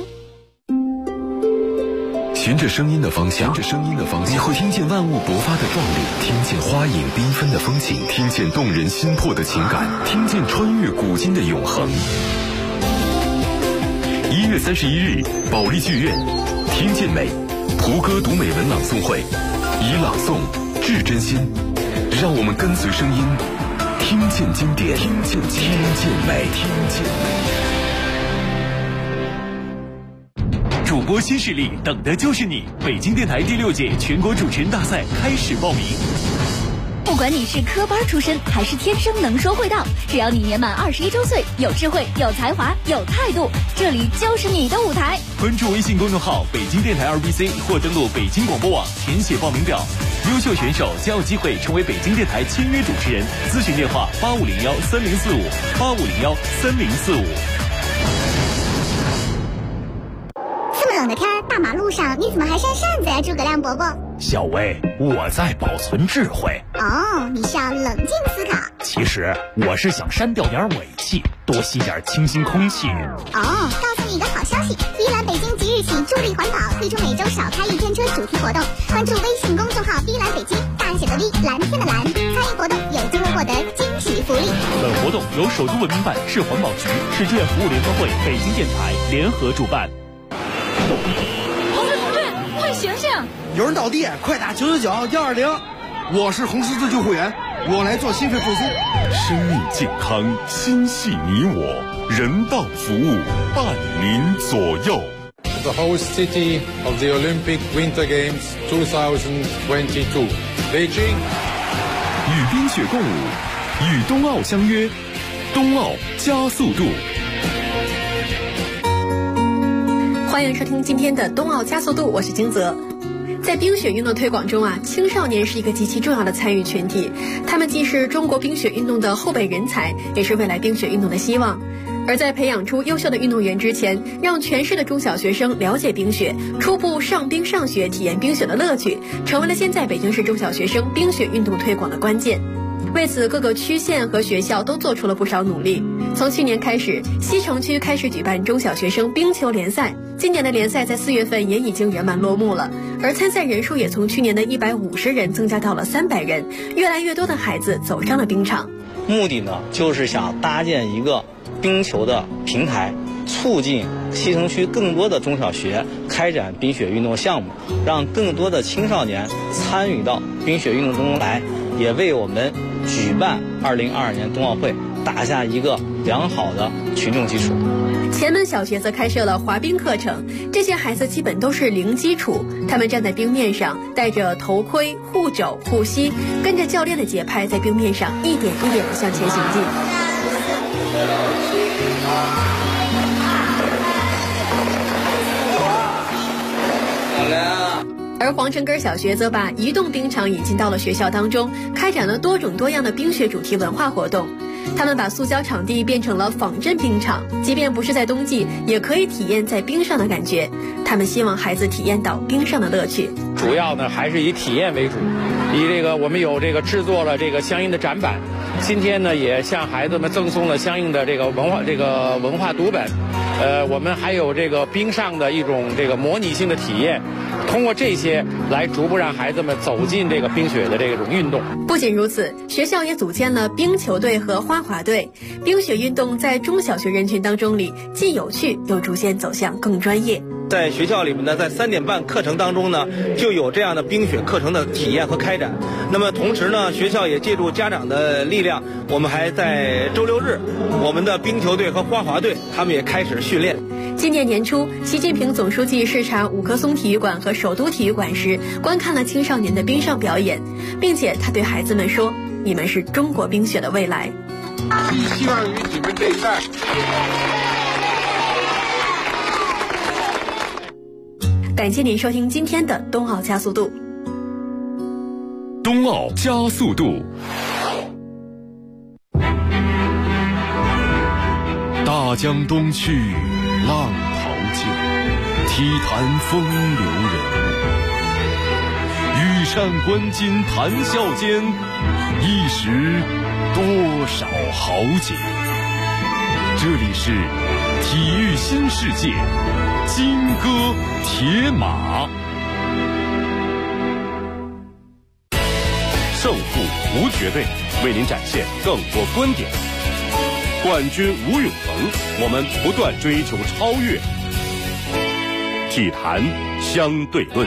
Speaker 1: 循着声音的方向，你会听见万物勃发的壮丽，听见花影缤纷的风景，听见动人心魄的情感，听见穿越古今的永恒。1月31日，保利剧院，听见美，胡歌读美文朗诵会，以朗诵致真心，让我们跟随声音，听见经典，听见美。
Speaker 3: 主播新势力，等的就是你！北京电台第6届全国主持人大赛开始报名。
Speaker 7: 不管你是科班出身还是天生能说会道，只要你年满21周岁，有智慧、有才华、有态度，这里就是你的舞台。
Speaker 3: 关注微信公众号北京电台2BC 或登录北京广播网填写报名表，优秀选手将有机会成为北京电台签约主持人。咨询电话85013045，85013045。
Speaker 8: 冷的天，大马路上你怎么还扇扇子呀，诸葛亮伯伯？
Speaker 9: 小薇，我在保存智慧。
Speaker 8: 哦，你是要冷静思考。
Speaker 9: 其实我是想删掉点尾气，多吸点清新空气。
Speaker 8: 哦，告诉你一个好消息，依兰北京即日起助力环保，推出每周少开1天车主题活动。关注微信公众号“碧蓝北京”，大写的 V， 蓝天的蓝，参与活动有机会获得惊喜福利。
Speaker 9: 本活动由首都文明办、市环保局、市志愿服务联合会、北京电台联合主办。
Speaker 7: 同志，快醒醒！
Speaker 10: 有人倒地，快打999-120。我是红十字救护员，我来做心肺复苏。
Speaker 1: 生命健康，心系你我，人道服务伴您左右。
Speaker 11: The host city of the Olympic Winter Games 2022, Beijing。
Speaker 1: 与冰雪共舞，与冬奥相约，冬奥加速度。
Speaker 12: 欢迎收听今天的冬奥加速度，我是金泽。在冰雪运动推广中青少年是一个极其重要的参与群体，他们既是中国冰雪运动的后备人才，也是未来冰雪运动的希望。而在培养出优秀的运动员之前，让全市的中小学生了解冰雪，初步上冰上雪，体验冰雪的乐趣，成为了现在北京市中小学生冰雪运动推广的关键。为此，各个区县和学校都做出了不少努力。从去年开始，西城区开始举办中小学生冰球联赛，今年的联赛在4月份也已经圆满落幕了，而参赛人数也从去年的150人增加到了300人，越来越多的孩子走上了冰场。
Speaker 13: 目的呢，就是想搭建一个冰球的平台，促进西城区更多的中小学开展冰雪运动项目，让更多的青少年参与到冰雪运动中来，也为我们举办2022年冬奥会打下一个良好的群众基础。
Speaker 12: 前门小学则开设了滑冰课程，这些孩子基本都是零基础，他们站在冰面上，戴着头盔、护肘、护膝，跟着教练的节拍，在冰面上一点一点地向前行进。而皇城根小学则把移动冰场引进到了学校当中，开展了多种多样的冰雪主题文化活动。他们把塑胶场地变成了仿真冰场，即便不是在冬季，也可以体验在冰上的感觉。他们希望孩子体验到冰上的乐趣。
Speaker 14: 主要呢还是以体验为主，我们有制作了相应的展板，今天呢也向孩子们赠送了相应的文化读本。我们还有冰上的一种模拟性的体验，通过这些来逐步让孩子们走进冰雪的这种运动。
Speaker 12: 不仅如此，学校也组建了冰球队和花滑队，冰雪运动在中小学人群当中里既有趣又逐渐走向更专业。
Speaker 13: 在学校里面呢，在3点半课程当中呢，就有这样的冰雪课程的体验和开展。那么同时呢，学校也借助家长的力量，我们还在周6日，我们的冰球队和花滑队他们也开始训练。
Speaker 12: 今年年初，习近平总书记视察5棵松体育馆和首都体育馆时，观看了青少年的冰上表演，并且他对孩子们说：“你们是中国冰雪的未来。”
Speaker 11: 寄希望于你们这一代。
Speaker 12: 感谢您收听今天的冬奥加速度。
Speaker 1: 冬奥加速度。大江东去，浪淘尽，体坛风流人物。羽扇纶巾谈笑间，一时多少豪杰。这里是体育新世界，金戈铁马。胜负无绝对，为您展现更多观点。冠军无永恒，我们不断追求超越。体坛相对论。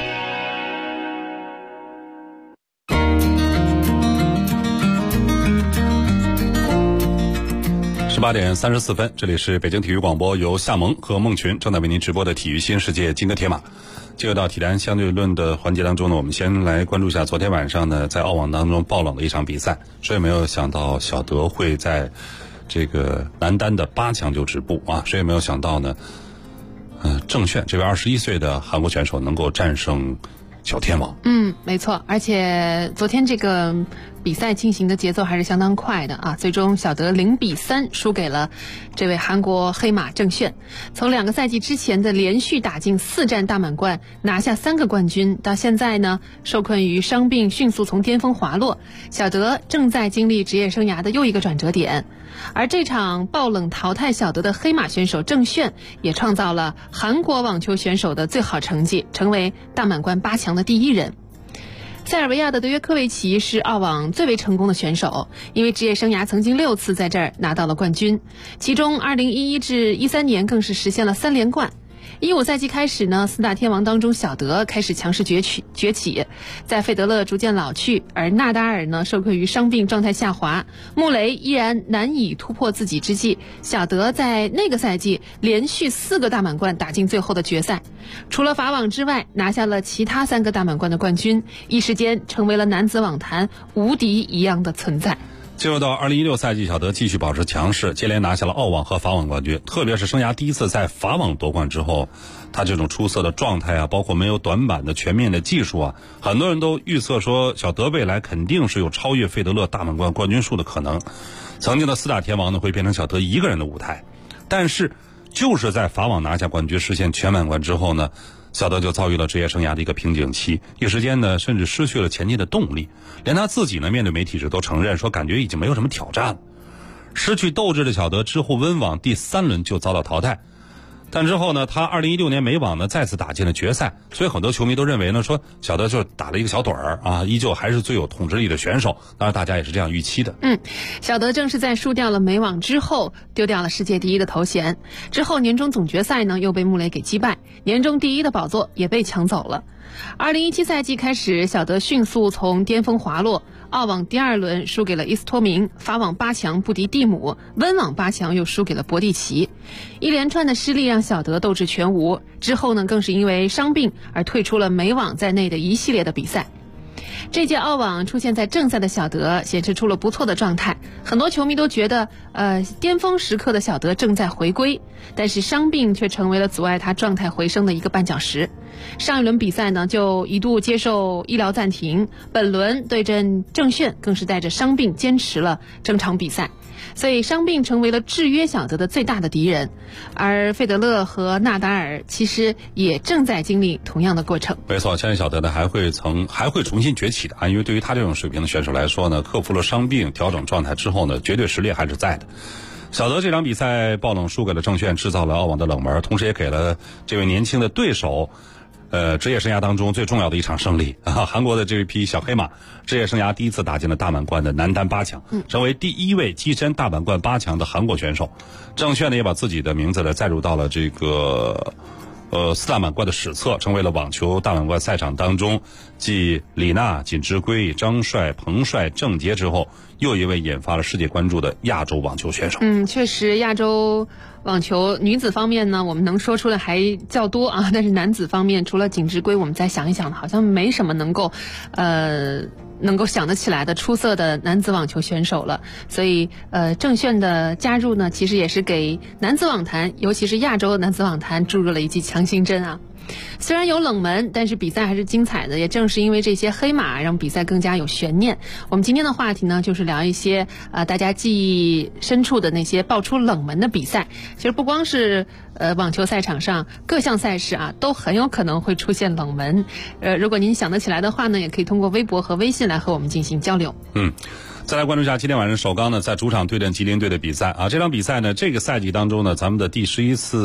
Speaker 5: 18点34分，这里是北京体育广播，由夏萌和孟群正在为您直播的体育新世界金戈铁马。进入到体坛相对论的环节当中呢，我们先来关注一下昨天晚上呢，在澳网当中爆冷的一场比赛。谁也没有想到小德会在这个男单的8强就止步啊！谁也没有想到呢，郑炫这位21岁的韩国选手能够战胜小天王。
Speaker 4: 没错，而且昨天这个比赛进行的节奏还是相当快的啊！最终小德0-3输给了这位韩国黑马郑炫。从2个赛季之前的连续打进4站大满贯，拿下3个冠军，到现在呢，受困于伤病迅速从巅峰滑落，小德正在经历职业生涯的又一个转折点。而这场爆冷淘汰小德的黑马选手郑炫，也创造了韩国网球选手的最好成绩，成为大满贯8强的第1人。塞尔维亚的德约科维奇是澳网最为成功的选手，因为职业生涯曾经6次在这儿拿到了冠军，其中2011至13年更是实现了3连冠。15赛季开始呢，4大天王当中小德开始强势崛起，在费德勒逐渐老去，而纳达尔呢受困于伤病，状态下滑，穆雷依然难以突破自己之际，小德在那个赛季连续4个大满贯打进最后的决赛，除了法网之外，拿下了其他3个大满贯的冠军，一时间成为了男子网坛无敌一样的存在。
Speaker 5: 进入到2016赛季，小德继续保持强势，接连拿下了澳网和法网冠军。特别是生涯第一次在法网夺冠之后，他这种出色的状态啊，包括没有短板的全面的技术啊，很多人都预测说小德未来肯定是有超越费德勒大满贯冠军数的可能。曾经的4大天王呢，会变成小德一个人的舞台。但是就是在法网拿下冠军，实现全满贯之后呢，小德就遭遇了职业生涯的一个瓶颈期，一时间呢，甚至失去了前进的动力。连他自己呢，面对媒体时都承认说，感觉已经没有什么挑战了。失去斗志的小德之后温网第3轮就遭到淘汰，但之后呢，他2016年美网呢再次打进了决赛，所以很多球迷都认为呢，说小德就打了一个小盹儿啊，依旧还是最有统治力的选手。当然，大家也是这样预期的。
Speaker 4: 小德正是在输掉了美网之后，丢掉了世界第1的头衔。之后年终总决赛呢，又被穆雷给击败，年终第1的宝座也被抢走了。2017赛季开始，小德迅速从巅峰滑落，澳网第2轮输给了伊斯托明，法网8强不敌蒂姆，温网8强又输给了博蒂奇。一连串的失利让小德斗志全无，之后呢，更是因为伤病而退出了美网在内的一系列的比赛。这届澳网出现在正赛的小德显示出了不错的状态，很多球迷都觉得巅峰时刻的小德正在回归，但是伤病却成为了阻碍他状态回升的一个绊脚石。上一轮比赛呢，就一度接受医疗暂停，本轮对阵郑炫更是带着伤病坚持了整场比赛，所以伤病成为了制约小德的最大的敌人。而费德勒和纳达尔其实也正在经历同样的过程。
Speaker 5: 没错，相信小德呢还会重新崛起的啊，因为对于他这种水平的选手来说呢，克服了伤病，调整状态之后呢，绝对实力还是在的。小德这场比赛爆冷输给了郑炫，制造了澳网的冷门，同时也给了这位年轻的对手职业生涯当中最重要的一场胜利啊！韩国的这一批小黑马，职业生涯第1次打进了大满贯的男单8强，成为第1位跻身大满贯8强的韩国选手。郑炫呢也把自己的名字呢载入到了这个 4大满贯的史册，成为了网球大满贯赛场当中继李娜、锦织圭、张帅、彭帅、郑洁之后又一位引发了世界关注的亚洲网球选手。
Speaker 4: 确实，亚洲网球女子方面呢，我们能说出的还较多啊，但是男子方面，除了锦织圭，我们再想一想，好像没什么能够想得起来的出色的男子网球选手了。所以郑炫的加入呢，其实也是给男子网坛，尤其是亚洲男子网坛注入了一剂强心针啊。虽然有冷门，但是比赛还是精彩的，也正是因为这些黑马让比赛更加有悬念。我们今天的话题呢，就是聊一些大家记忆深处的那些爆出冷门的比赛。其实不光是网球赛场上各项赛事啊，都很有可能会出现冷门。如果您想得起来的话呢，也可以通过微博和微信来和我们进行交流。
Speaker 5: 再来关注一下今天晚上首钢呢在主场对阵吉林队的比赛啊。这场比赛呢，这个赛季当中呢，咱们的第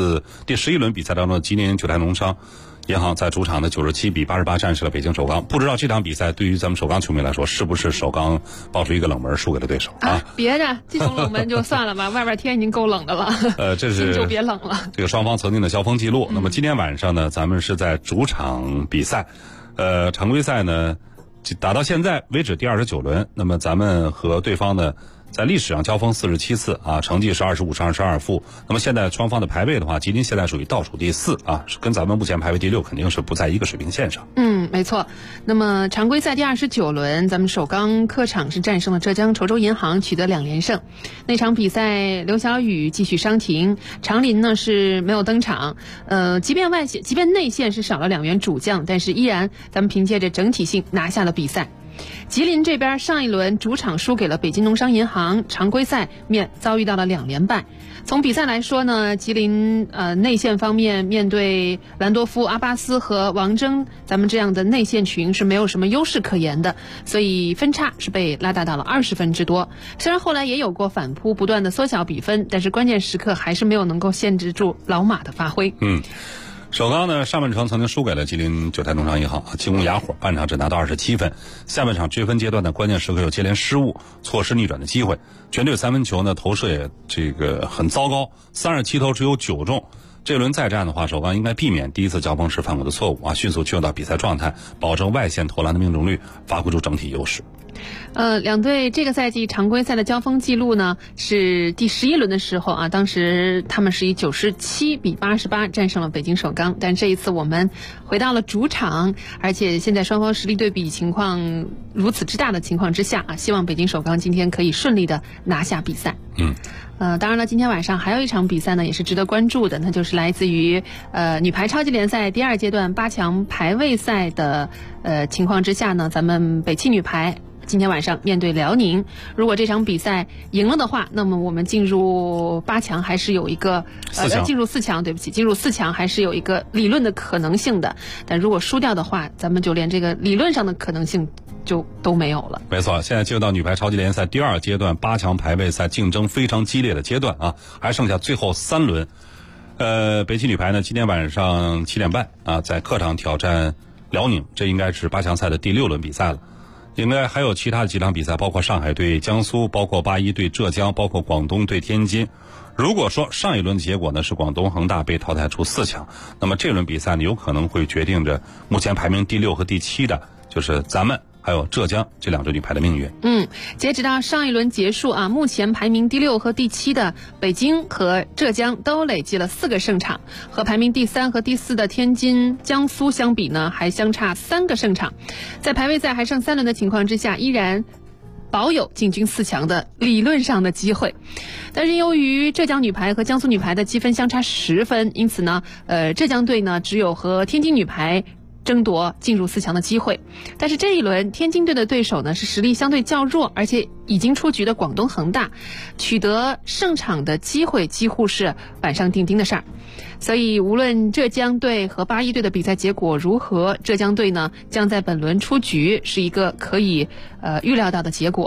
Speaker 5: 11轮比赛当中，吉林九台农商银行在主场的97比88战胜了北京首钢。不知道这场比赛对于咱们首钢球迷来说，是不是首钢爆出一个冷门输给了对手啊？
Speaker 4: 别的这种冷门就算了吧，外边天已经够冷的了。
Speaker 5: 这是
Speaker 4: 就别冷了。这
Speaker 5: 个双方曾经的交锋记录。那么今天晚上呢，咱们是在主场比赛，常规赛呢打到现在为止第29轮，那么咱们和对方呢在历史上交锋47次啊，成绩是25胜22负。那么现在双方的排位的话，吉林现在属于倒数第4啊，跟咱们目前排位第6肯定是不在一个水平线上。
Speaker 4: 没错。那么常规赛第29轮，咱们首钢客场是战胜了浙江稠州银行，取得2连胜。那场比赛刘晓宇继续伤停，常林呢是没有登场。即便内线是少了2员主将，但是依然咱们凭借着整体性拿下了比赛。吉林这边上一轮主场输给了北京农商银行，常规赛遭遇到了2连败。从比赛来说呢，吉林内线方面面对兰多夫、阿巴斯和王铮咱们这样的内线群是没有什么优势可言的，所以分差是被拉大到了20分之多。虽然后来也有过反扑，不断的缩小比分，但是关键时刻还是没有能够限制住老马的发挥。
Speaker 5: 首钢呢，上半场曾经输给了吉林九台农商银行，进攻哑火，半场只拿到27分。下半场追分阶段的关键时刻有接连失误，错失逆转的机会。全队3分球呢投射也很糟糕，37投只有9中。这轮再战的话，首钢应该避免第一次交锋时犯过的错误啊，迅速进入到比赛状态，保证外线投篮的命中率，发挥出整体优势。
Speaker 4: 两队这个赛季常规赛的交锋记录呢是第11轮的时候啊，当时他们是以97比88战胜了北京首钢。但这一次我们回到了主场，而且现在双方实力对比情况如此之大的情况之下啊，希望北京首钢今天可以顺利的拿下比赛。当然了，今天晚上还有一场比赛呢，也是值得关注的，那就是来自于女排超级联赛第2阶段8强排位赛的情况之下呢，咱们北汽女排今天晚上面对辽宁，如果这场比赛赢了的话，那么我们进入8强还是有一个进入4强，对不起，进入4强还是有一个理论的可能性的。但如果输掉的话，咱们就连这个理论上的可能性就都没有了。
Speaker 5: 没错，现在进入到女排超级联赛第2阶段8强排位赛竞争非常激烈的阶段啊，还剩下最后3轮。北汽女排呢，今天晚上7点半啊，在客场挑战辽宁，这应该是8强赛的第6轮比赛了。应该还有其他的几场比赛，包括上海对江苏，包括81对浙江，包括广东对天津。如果说上一轮的结果呢是广东恒大被淘汰出4强，那么这轮比赛呢有可能会决定着目前排名第6和第7的，就是咱们还有浙江这2支女排的命运。
Speaker 4: 截止到上一轮结束啊，目前排名第6和第7的北京和浙江都累计了4个胜场，和排名第3和第4的天津、江苏相比呢，还相差3个胜场。在排位赛还剩3轮的情况之下，依然保有进军4强的理论上的机会。但是由于浙江女排和江苏女排的积分相差10分，因此呢，浙江队呢只有和天津女排争夺进入4强的机会。但是这一轮天津队的对手呢是实力相对较弱，而且已经出局的广东恒大，取得胜场的机会几乎是板上钉钉的事儿。所以无论浙江队和81队的比赛结果如何，浙江队呢将在本轮出局，是一个可以预料到的结果。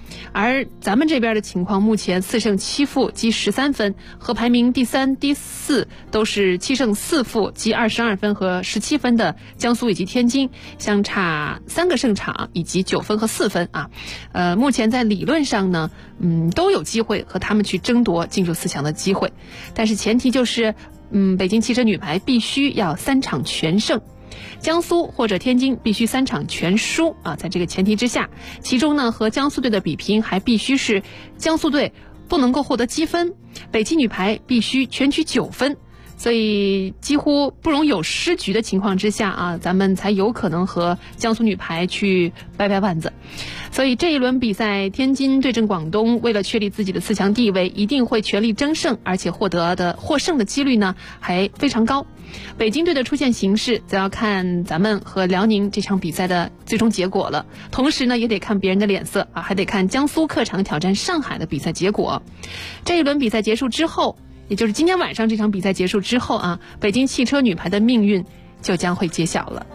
Speaker 4: 而咱们这边的情况，目前4胜7负积13分，和排名第3、第4都是7胜4负积22分和17分的江苏以及天津，相差3个胜场以及9分和4分啊。目前在理论上呢，都有机会和他们去争夺进入4强的机会，但是前提就是，北京汽车女排必须要3场全胜。江苏或者天津必须3场全输啊，在这个前提之下，其中呢和江苏队的比拼还必须是江苏队不能够获得积分，北汽女排必须全取9分，所以几乎不容有失局的情况之下啊，咱们才有可能和江苏女排去掰掰腕子。所以这一轮比赛，天津对阵广东，为了确立自己的4强地位，一定会全力争胜，而且获胜的几率呢还非常高。北京队的出线形势则要看咱们和辽宁这场比赛的最终结果了，同时呢也得看别人的脸色啊，还得看江苏客场挑战上海的比赛结果。这一轮比赛结束之后，也就是今天晚上这场比赛结束之后啊，北京汽车女排的命运就将会揭晓了。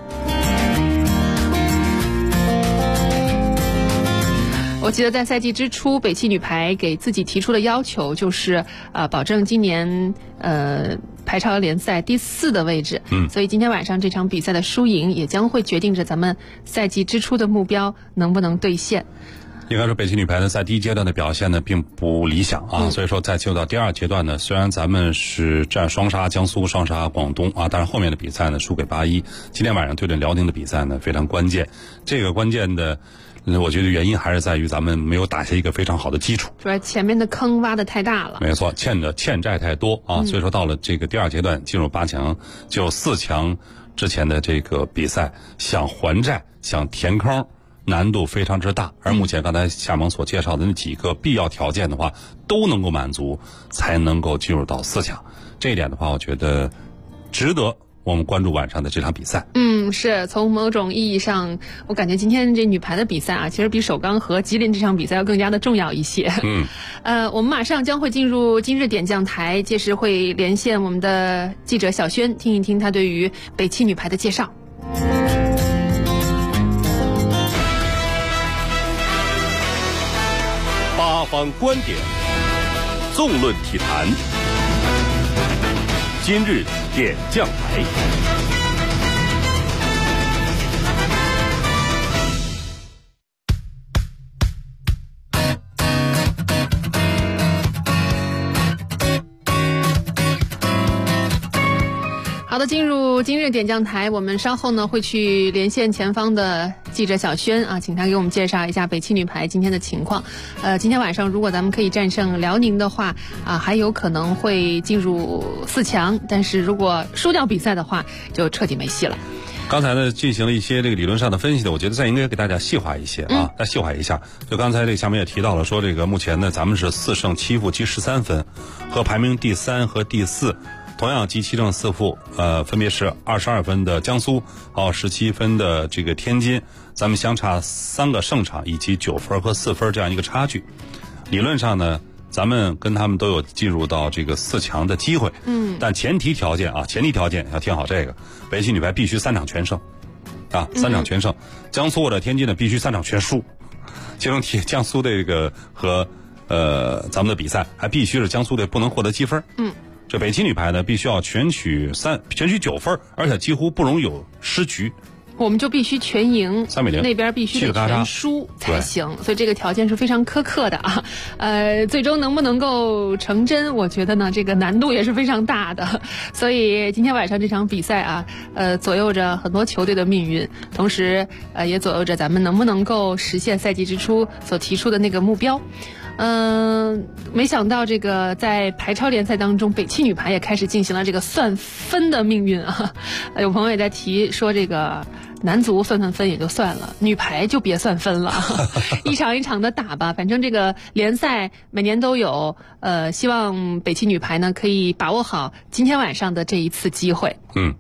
Speaker 4: 我记得在赛季之初，北汽女排给自己提出的要求就是保证今年排超联赛第4的位置。所以今天晚上这场比赛的输赢也将会决定着咱们赛季之初的目标能不能兑现。
Speaker 5: 应该说北汽女排呢在第1阶段的表现呢并不理想啊，所以说在进入到第2阶段呢，虽然咱们是占双杀江苏、双杀广东啊，但是后面的比赛呢输给81，今天晚上对阵辽宁的比赛呢非常关键。这个关键的我觉得原因还是在于咱们没有打下一个非常好的基础，
Speaker 4: 主要前面的坑挖得太大了。
Speaker 5: 没错，欠债太多啊，所以说到了这个第2阶段进入8强，就4强之前的这个比赛，想还债、想填坑，难度非常之大。而目前刚才夏萌所介绍的那几个必要条件的话，都能够满足，才能够进入到4强。这一点的话，我觉得值得我们关注晚上的这场比赛。
Speaker 4: 是从某种意义上，我感觉今天这女排的比赛啊，其实比首钢和吉林这场比赛要更加的重要一些。我们马上将会进入今日点将台，届时会连线我们的记者小轩，听一听他对于北汽女排的介绍。
Speaker 1: 八方观点，纵论体坛，今日点将台。
Speaker 4: 好的，进入今日点将台，我们稍后呢会去连线前方的记者小轩啊，请他给我们介绍一下北汽女排今天的情况。今天晚上如果咱们可以战胜辽宁的话啊，还有可能会进入4强，但是如果输掉比赛的话，就彻底没戏了。
Speaker 5: 刚才呢进行了一些这个理论上的分析的，我觉得再应该给大家细化一些啊，再细化一下。就刚才这个下面也提到了，说这个目前呢咱们是4胜7负积13分，和排名第3和第4。同样积7胜4负，分别是22分的江苏，还有17分的这个天津，咱们相差3个胜场以及9分和4分这样一个差距。理论上呢，咱们跟他们都有进入到这个4强的机会。但前提条件要听好这个，北汽女排必须3场全胜，啊，3场全胜。江苏或者天津呢必须3场全输。其中江苏这个和咱们的比赛还必须是江苏队不能获得积分。这北汽女排呢，必须要全取9分，而且几乎不容有失局。
Speaker 4: 我们就必须全赢
Speaker 5: ，3比0，
Speaker 4: 那边必须得全输才行，所以这个条件是非常苛刻的啊。最终能不能够成真，我觉得呢，这个难度也是非常大的。所以今天晚上这场比赛啊，左右着很多球队的命运，同时也左右着咱们能不能够实现赛季之初所提出的那个目标。没想到这个在排超联赛当中，北汽女排也开始进行了这个算分的命运啊。有朋友也在提说，这个男足算分也就算了，女排就别算分了，一场一场的打吧。反正这个联赛每年都有，希望北汽女排呢可以把握好今天晚上的这一次机会。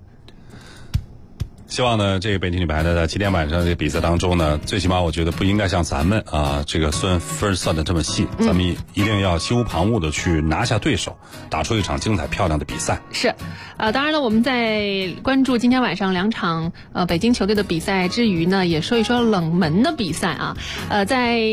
Speaker 5: 希望呢，这个北汽女排呢，在今天晚上这个比赛当中呢，最起码我觉得不应该像咱们啊，这个算分算的这么细，咱们一定要心无旁骛的去拿下对手，打出一场精彩漂亮的比赛。
Speaker 4: 是，当然了，我们在关注今天晚上2场北京球队的比赛之余呢，也说一说冷门的比赛啊。在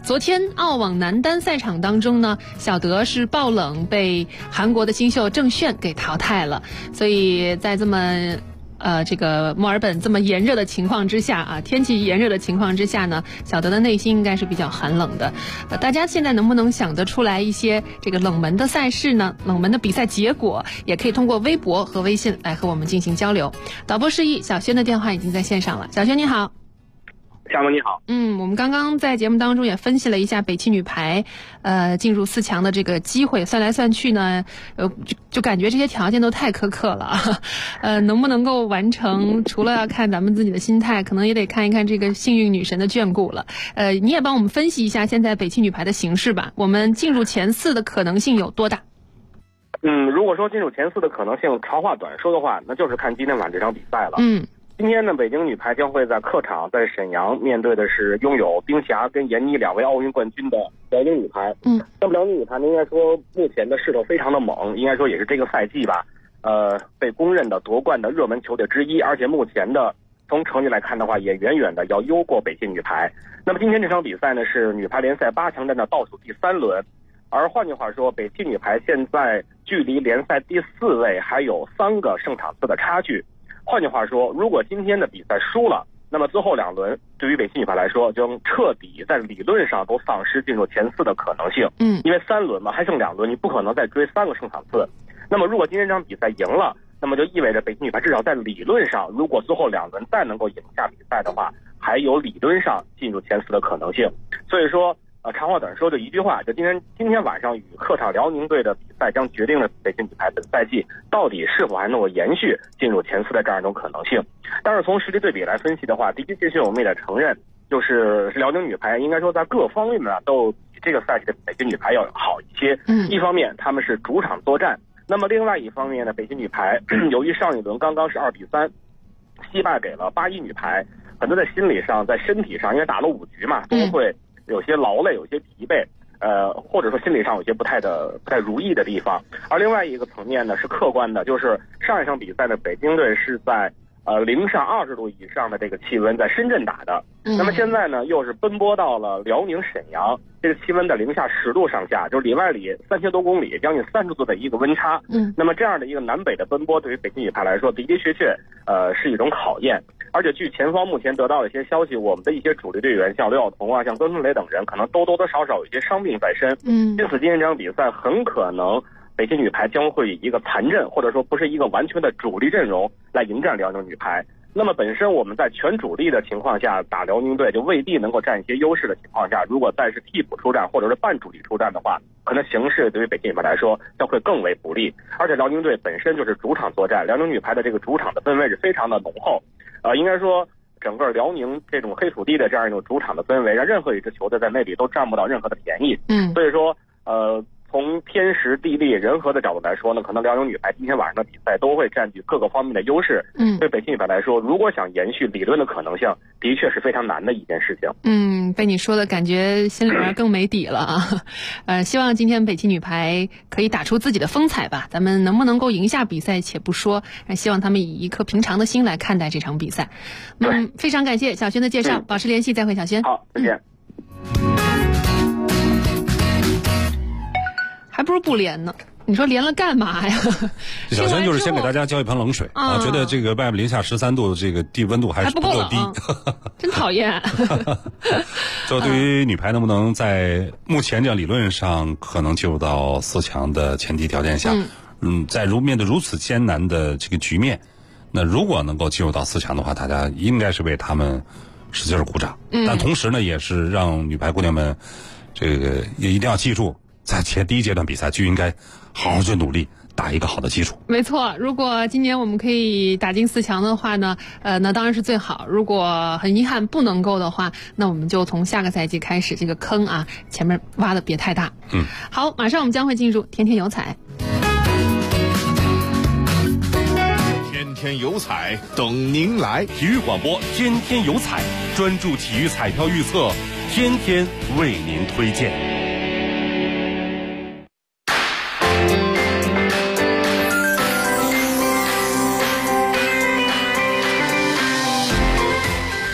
Speaker 4: 昨天澳网男单赛场当中呢，小德是爆冷被韩国的新秀郑炫给淘汰了，所以在这么这个墨尔本这么炎热的情况之下啊，天气炎热的情况之下呢，小德的内心应该是比较寒冷的。大家现在能不能想得出来一些这个冷门的赛事呢？冷门的比赛结果也可以通过微博和微信来和我们进行交流。导播示意，小轩的电话已经在线上了。小轩你好。
Speaker 15: 夏萌你好。
Speaker 4: 我们刚刚在节目当中也分析了一下北汽女排进入4强的这个机会，算来算去呢就感觉这些条件都太苛刻了能不能够完成，除了要看咱们自己的心态，可能也得看一看这个幸运女神的眷顾了。你也帮我们分析一下现在北汽女排的形势吧，我们进入前4的可能性有多大？
Speaker 15: 如果说进入前4的可能性长话短说的话，那就是看今天晚这场比赛了。今天呢，北京女排将会在客场在沈阳面对的是拥有冰霞跟闫妮2位奥运冠军的辽宁女排。那么辽宁女排呢，应该说目前的势头非常的猛，应该说也是这个赛季吧，被公认的夺冠的热门球队之一，而且目前的从成绩来看的话，也远远的要优过北汽女排。那么今天这场比赛呢，是女排联赛8强战的倒数第3轮，而换句话说，北汽女排现在距离联赛第4位还有3个胜场次的差距。换句话说，如果今天的比赛输了，那么最后2轮对于北汽女排来说，将彻底在理论上都丧失进入前4的可能性。因为3轮嘛，还剩2轮，你不可能再追3个胜场次。那么如果今天这场比赛赢了，那么就意味着北汽女排至少在理论上，如果最后2轮再能够赢下比赛的话，还有理论上进入前4的可能性。所以说长话短说就一句话，就今天晚上与客场辽宁队的比赛将决定了北京女排本赛季到底是否还能够延续进入前4的这样一种可能性。但是从实力对比来分析的话，的确我们也得承认，就是辽宁女排应该说在各方面呢都比这个赛季的北京女排要好一些。一方面他们是主场作战，那么另外一方面呢，北京女排由于上一轮刚刚是2比3惜败给了8-1女排，很多在心理上在身体上，因为打了5局嘛，都会有些劳累，有些疲惫，或者说心理上有些不太如意的地方。而另外一个层面呢是客观的，就是上一场比赛的北京队是在零上20度以上的这个气温在深圳打的，那么现在呢又是奔波到了辽宁沈阳，这个气温在零下10度上下，就是里外里3000多公里，将近30度的一个温差。那么这样的一个南北的奔波，对于北京女排来说的确是一种考验。而且据前方目前得到的一些消息，我们的一些主力队员像刘晓彤啊，像孙春雷等人，可能都多多少少有一些伤病在身。因此今天这场比赛很可能北京女排将会以一个残阵，或者说不是一个完全的主力阵容来迎战辽宁女排。那么本身我们在全主力的情况下打辽宁队，就未必能够占一些优势的情况下，如果再是替补出战或者是半主力出战的话，可能形势对于北京女排来说将会更为不利。而且辽宁队本身就是主场作战，辽宁女排的这个主场的氛围是非常的浓厚。应该说整个辽宁这种黑土地的这样一种主场的氛围，让任何一支球队在那里都占不到任何的便宜。所以说从天时地利人和的角度来说呢，可能辽宁女排今天晚上的比赛都会占据各个方面的优势。对北京女排来说，如果想延续理论的可能性，的确是非常难的一件事情。
Speaker 4: 被你说的感觉心里边更没底了啊。希望今天北京女排可以打出自己的风采吧。咱们能不能够赢下比赛且不说，希望他们以一颗平常的心来看待这场比赛。非常感谢小轩的介绍，保持联系，再会小轩。
Speaker 15: 好，再见。
Speaker 4: 还不如不连呢，你说连了干嘛呀？
Speaker 5: 小轩就是先给大家浇一盆冷水觉得这个外面零下13度，这个地温度还是不够低，
Speaker 4: 真讨厌。
Speaker 5: 就对于女排能不能在目前这样理论上可能进入到4强的前提条件下，在面对如此艰难的这个局面，那如果能够进入到4强的话，大家应该是为他们使劲鼓掌。但同时呢，也是让女排姑娘们这个也一定要记住，在第一阶段比赛就应该好好去努力，打一个好的基础。
Speaker 4: 没错，如果今年我们可以打进4强的话呢，那当然是最好。如果很遗憾不能够的话，那我们就从下个赛季开始，这个坑啊，前面挖的别太大。好，马上我们将会进入天天有彩。
Speaker 1: 天天有彩等您来，体育广播天天有彩，专注体育彩票预测，天天为您推荐。
Speaker 4: 好的，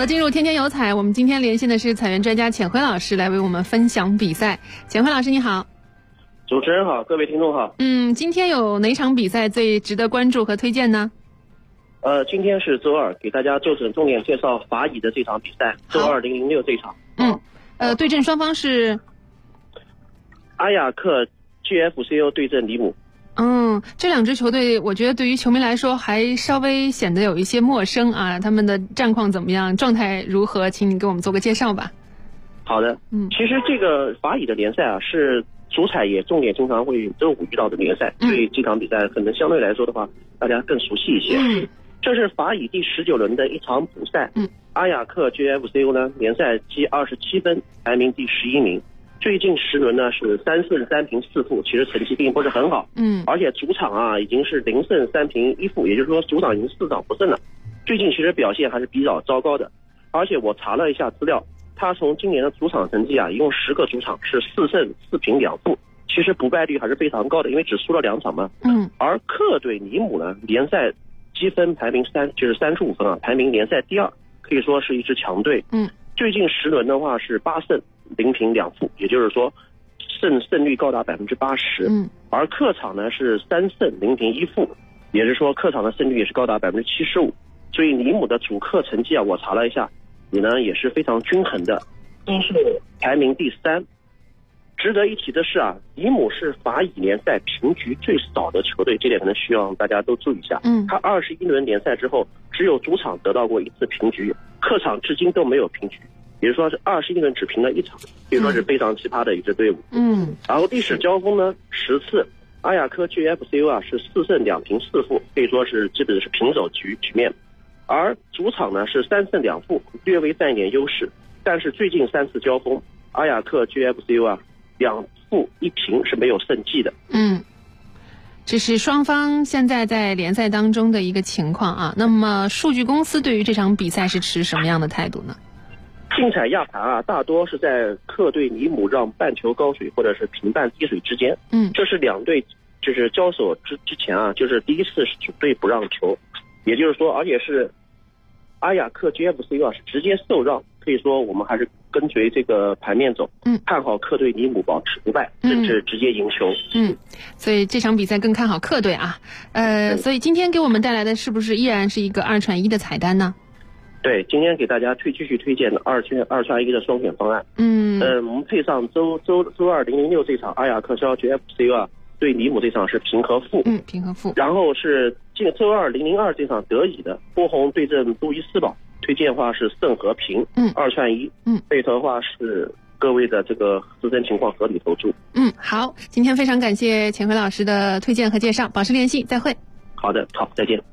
Speaker 4: 的，进入天天有彩，我们今天连线的是彩员专家钱辉老师，来为我们分享比赛。钱辉老师你好。
Speaker 16: 主持人好，各位听众好。
Speaker 4: 今天有哪场比赛最值得关注和推荐呢？
Speaker 16: 今天是周二，给大家就诊重点介绍法乙的这场比赛，周二006这场。
Speaker 4: 对阵双方是
Speaker 16: 阿雅克 GFCO 对阵里姆。
Speaker 4: 这两支球队我觉得对于球迷来说还稍微显得有一些陌生啊，他们的战况怎么样，状态如何，请你给我们做个介绍吧。
Speaker 16: 好的，其实这个法乙的联赛啊，是足彩也重点经常会周五遇到的联赛，对这场比赛可能相对来说的话，大家更熟悉一些。这是法乙第19轮的一场补赛。阿雅克 GFCO 呢，联赛积27分，排名第11名。最近10轮呢是3胜3平4负，其实成绩并不是很好。而且主场啊已经是0胜3平1负，也就是说主场已经4场不胜了。最近其实表现还是比较糟糕的。而且我查了一下资料，他从今年的主场成绩啊，一共10个主场是4胜4平2负，其实不败率还是非常高的，因为只输了2场嘛。而客队里姆呢，联赛积分排名就是35分啊，排名联赛第2，可以说是一支强队。最近10轮的话是8胜0平2负，也就是说胜率高达80%。而客场呢是3胜0平1负，也就是说客场的胜率也是高达75%。所以里姆的主客成绩啊，我查了一下，也是非常均衡的，都是排名第3。值得一提的是啊，里姆是法乙联赛平局最少的球队，这点可能需要大家都注意一下。他21轮联赛之后，只有主场得到过1次平局，客场至今都没有平局，也就是说是21轮只平了1场，可以说是非常奇葩的一支队伍。然后历史交锋呢10次，阿雅克 GFCO 啊是4胜2平4负，可以说是基本是平手局面。而主场呢是3胜2负，略微占一点优势。但是最近3次交锋，阿雅克 GFCO 啊2负1平是没有胜绩的。
Speaker 4: 这是双方现在在联赛当中的一个情况啊。那么数据公司对于这场比赛是持什么样的态度呢？
Speaker 16: 竞彩亚盘啊，大多是在客队里姆让半球高水或者是平半低水之间。这是两队就是交手之前啊，就是第一次是主队不让球，也就是说，而且是阿雅克 GFCO 啊是直接受让，可以说我们还是跟随这个盘面走，看好客队里姆保持不败，甚至直接赢球。
Speaker 4: 所以这场比赛更看好客队啊。所以今天给我们带来的是不是依然是一个2串1的彩蛋呢？
Speaker 16: 对，今天给大家继续推荐的2串1的双选方案。我们配上周二006这场阿雅克肖 GFCO 啊对里姆这场是平和负。
Speaker 4: 平和负。
Speaker 16: 然后是周二002这场德乙的波鸿对阵都伊斯堡，推荐的话是胜和平。2串1。配合的话是各位的这个自身情况合理投注。
Speaker 4: 好，今天非常感谢钱辉老师的推荐和介绍，保持联系，再会。
Speaker 16: 好的，好，再见。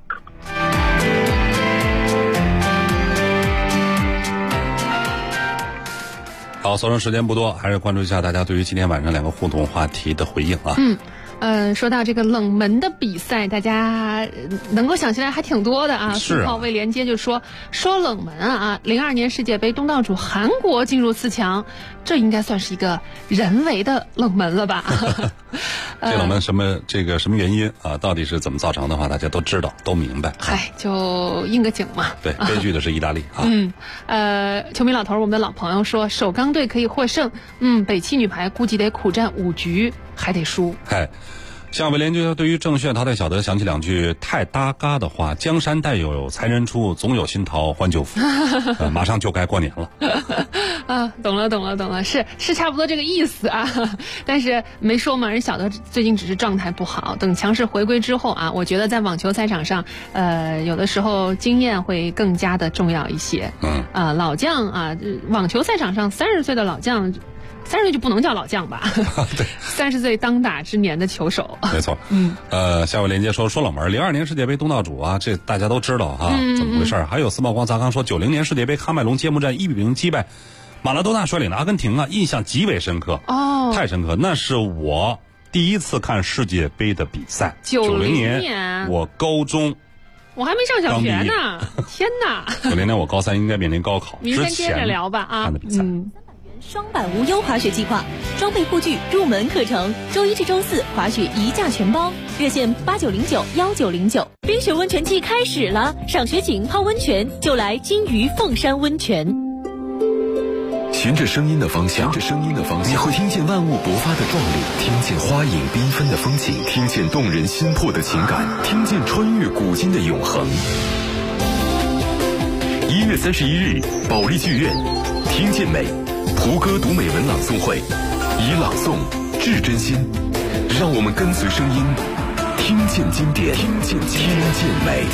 Speaker 5: 好，所剩时间不多，还是关注一下大家对于今天晚上2个互动话题的回应啊。
Speaker 4: 说到这个冷门的比赛，大家能够想起来还挺多的啊。
Speaker 5: 是啊。
Speaker 4: 号未连接就说冷门啊，02年世界杯东道主韩国进入4强，这应该算是一个人为的冷门了吧？
Speaker 5: 这冷门什么原因啊？到底是怎么造成的话，大家都知道，都明白。
Speaker 4: 就应个景嘛。
Speaker 5: 对，悲剧的是意大利啊。
Speaker 4: 球迷老头，我们的老朋友说首钢队可以获胜，北汽女排估计得苦战5局还得输。
Speaker 5: 向伟联就对于郑炫淘汰小德想起2句太搭嘎的话：江山代有才人出，总有新桃换旧符。马上就该过年了。
Speaker 4: 懂了，是差不多这个意思啊。但是没说嘛，人小德最近只是状态不好，等强势回归之后啊，我觉得在网球赛场上，有的时候经验会更加的重要一些。老将啊，网球赛场上30岁的老将。30岁就不能叫老将吧？
Speaker 5: 对
Speaker 4: ，30岁当打之年的球手。
Speaker 5: 没错。下位连接说冷门，02年世界杯东道主啊，这大家都知道哈，怎么回事？还有司马光砸缸说90年世界杯喀麦隆揭幕战1比0击败马拉多纳率领的阿根廷啊，印象极为深刻。太深刻，那是我第一次看世界杯的比赛。90年我高中。
Speaker 4: 我还没上小学呢，天哪！90
Speaker 5: 年我高3应该面临高考，
Speaker 4: 明天接着聊吧啊。
Speaker 5: 看的比赛。
Speaker 7: 双板无忧滑雪计划，装备护具入门课程，周一至周四滑雪一价全包，热线89091909。冰雪温泉季开始了，赏雪景泡温泉就来金鱼凤山温泉。
Speaker 1: 循着声音的方向，你会听见万物勃发的壮丽，听见花影缤纷的风景，听见动人心魄的情感，听见穿越古今的永恒。1月31日，保利剧院，听见美，蒲歌读美文朗诵会，以朗诵致真心，让我们跟随声音，听见经典，听见美。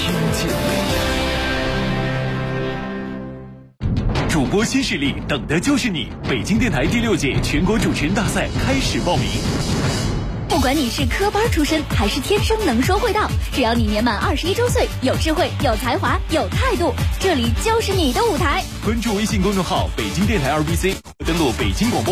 Speaker 3: 主播新势力，等的就是你！北京电台第6届全国主持人大赛开始报名。
Speaker 7: 不管你是科班出身还是天生能说会道，只要你年满21周岁，有智慧、有才华、有态度，这里就是你的舞台。
Speaker 3: 关注微信公众号北京电台2BC，登录北京广播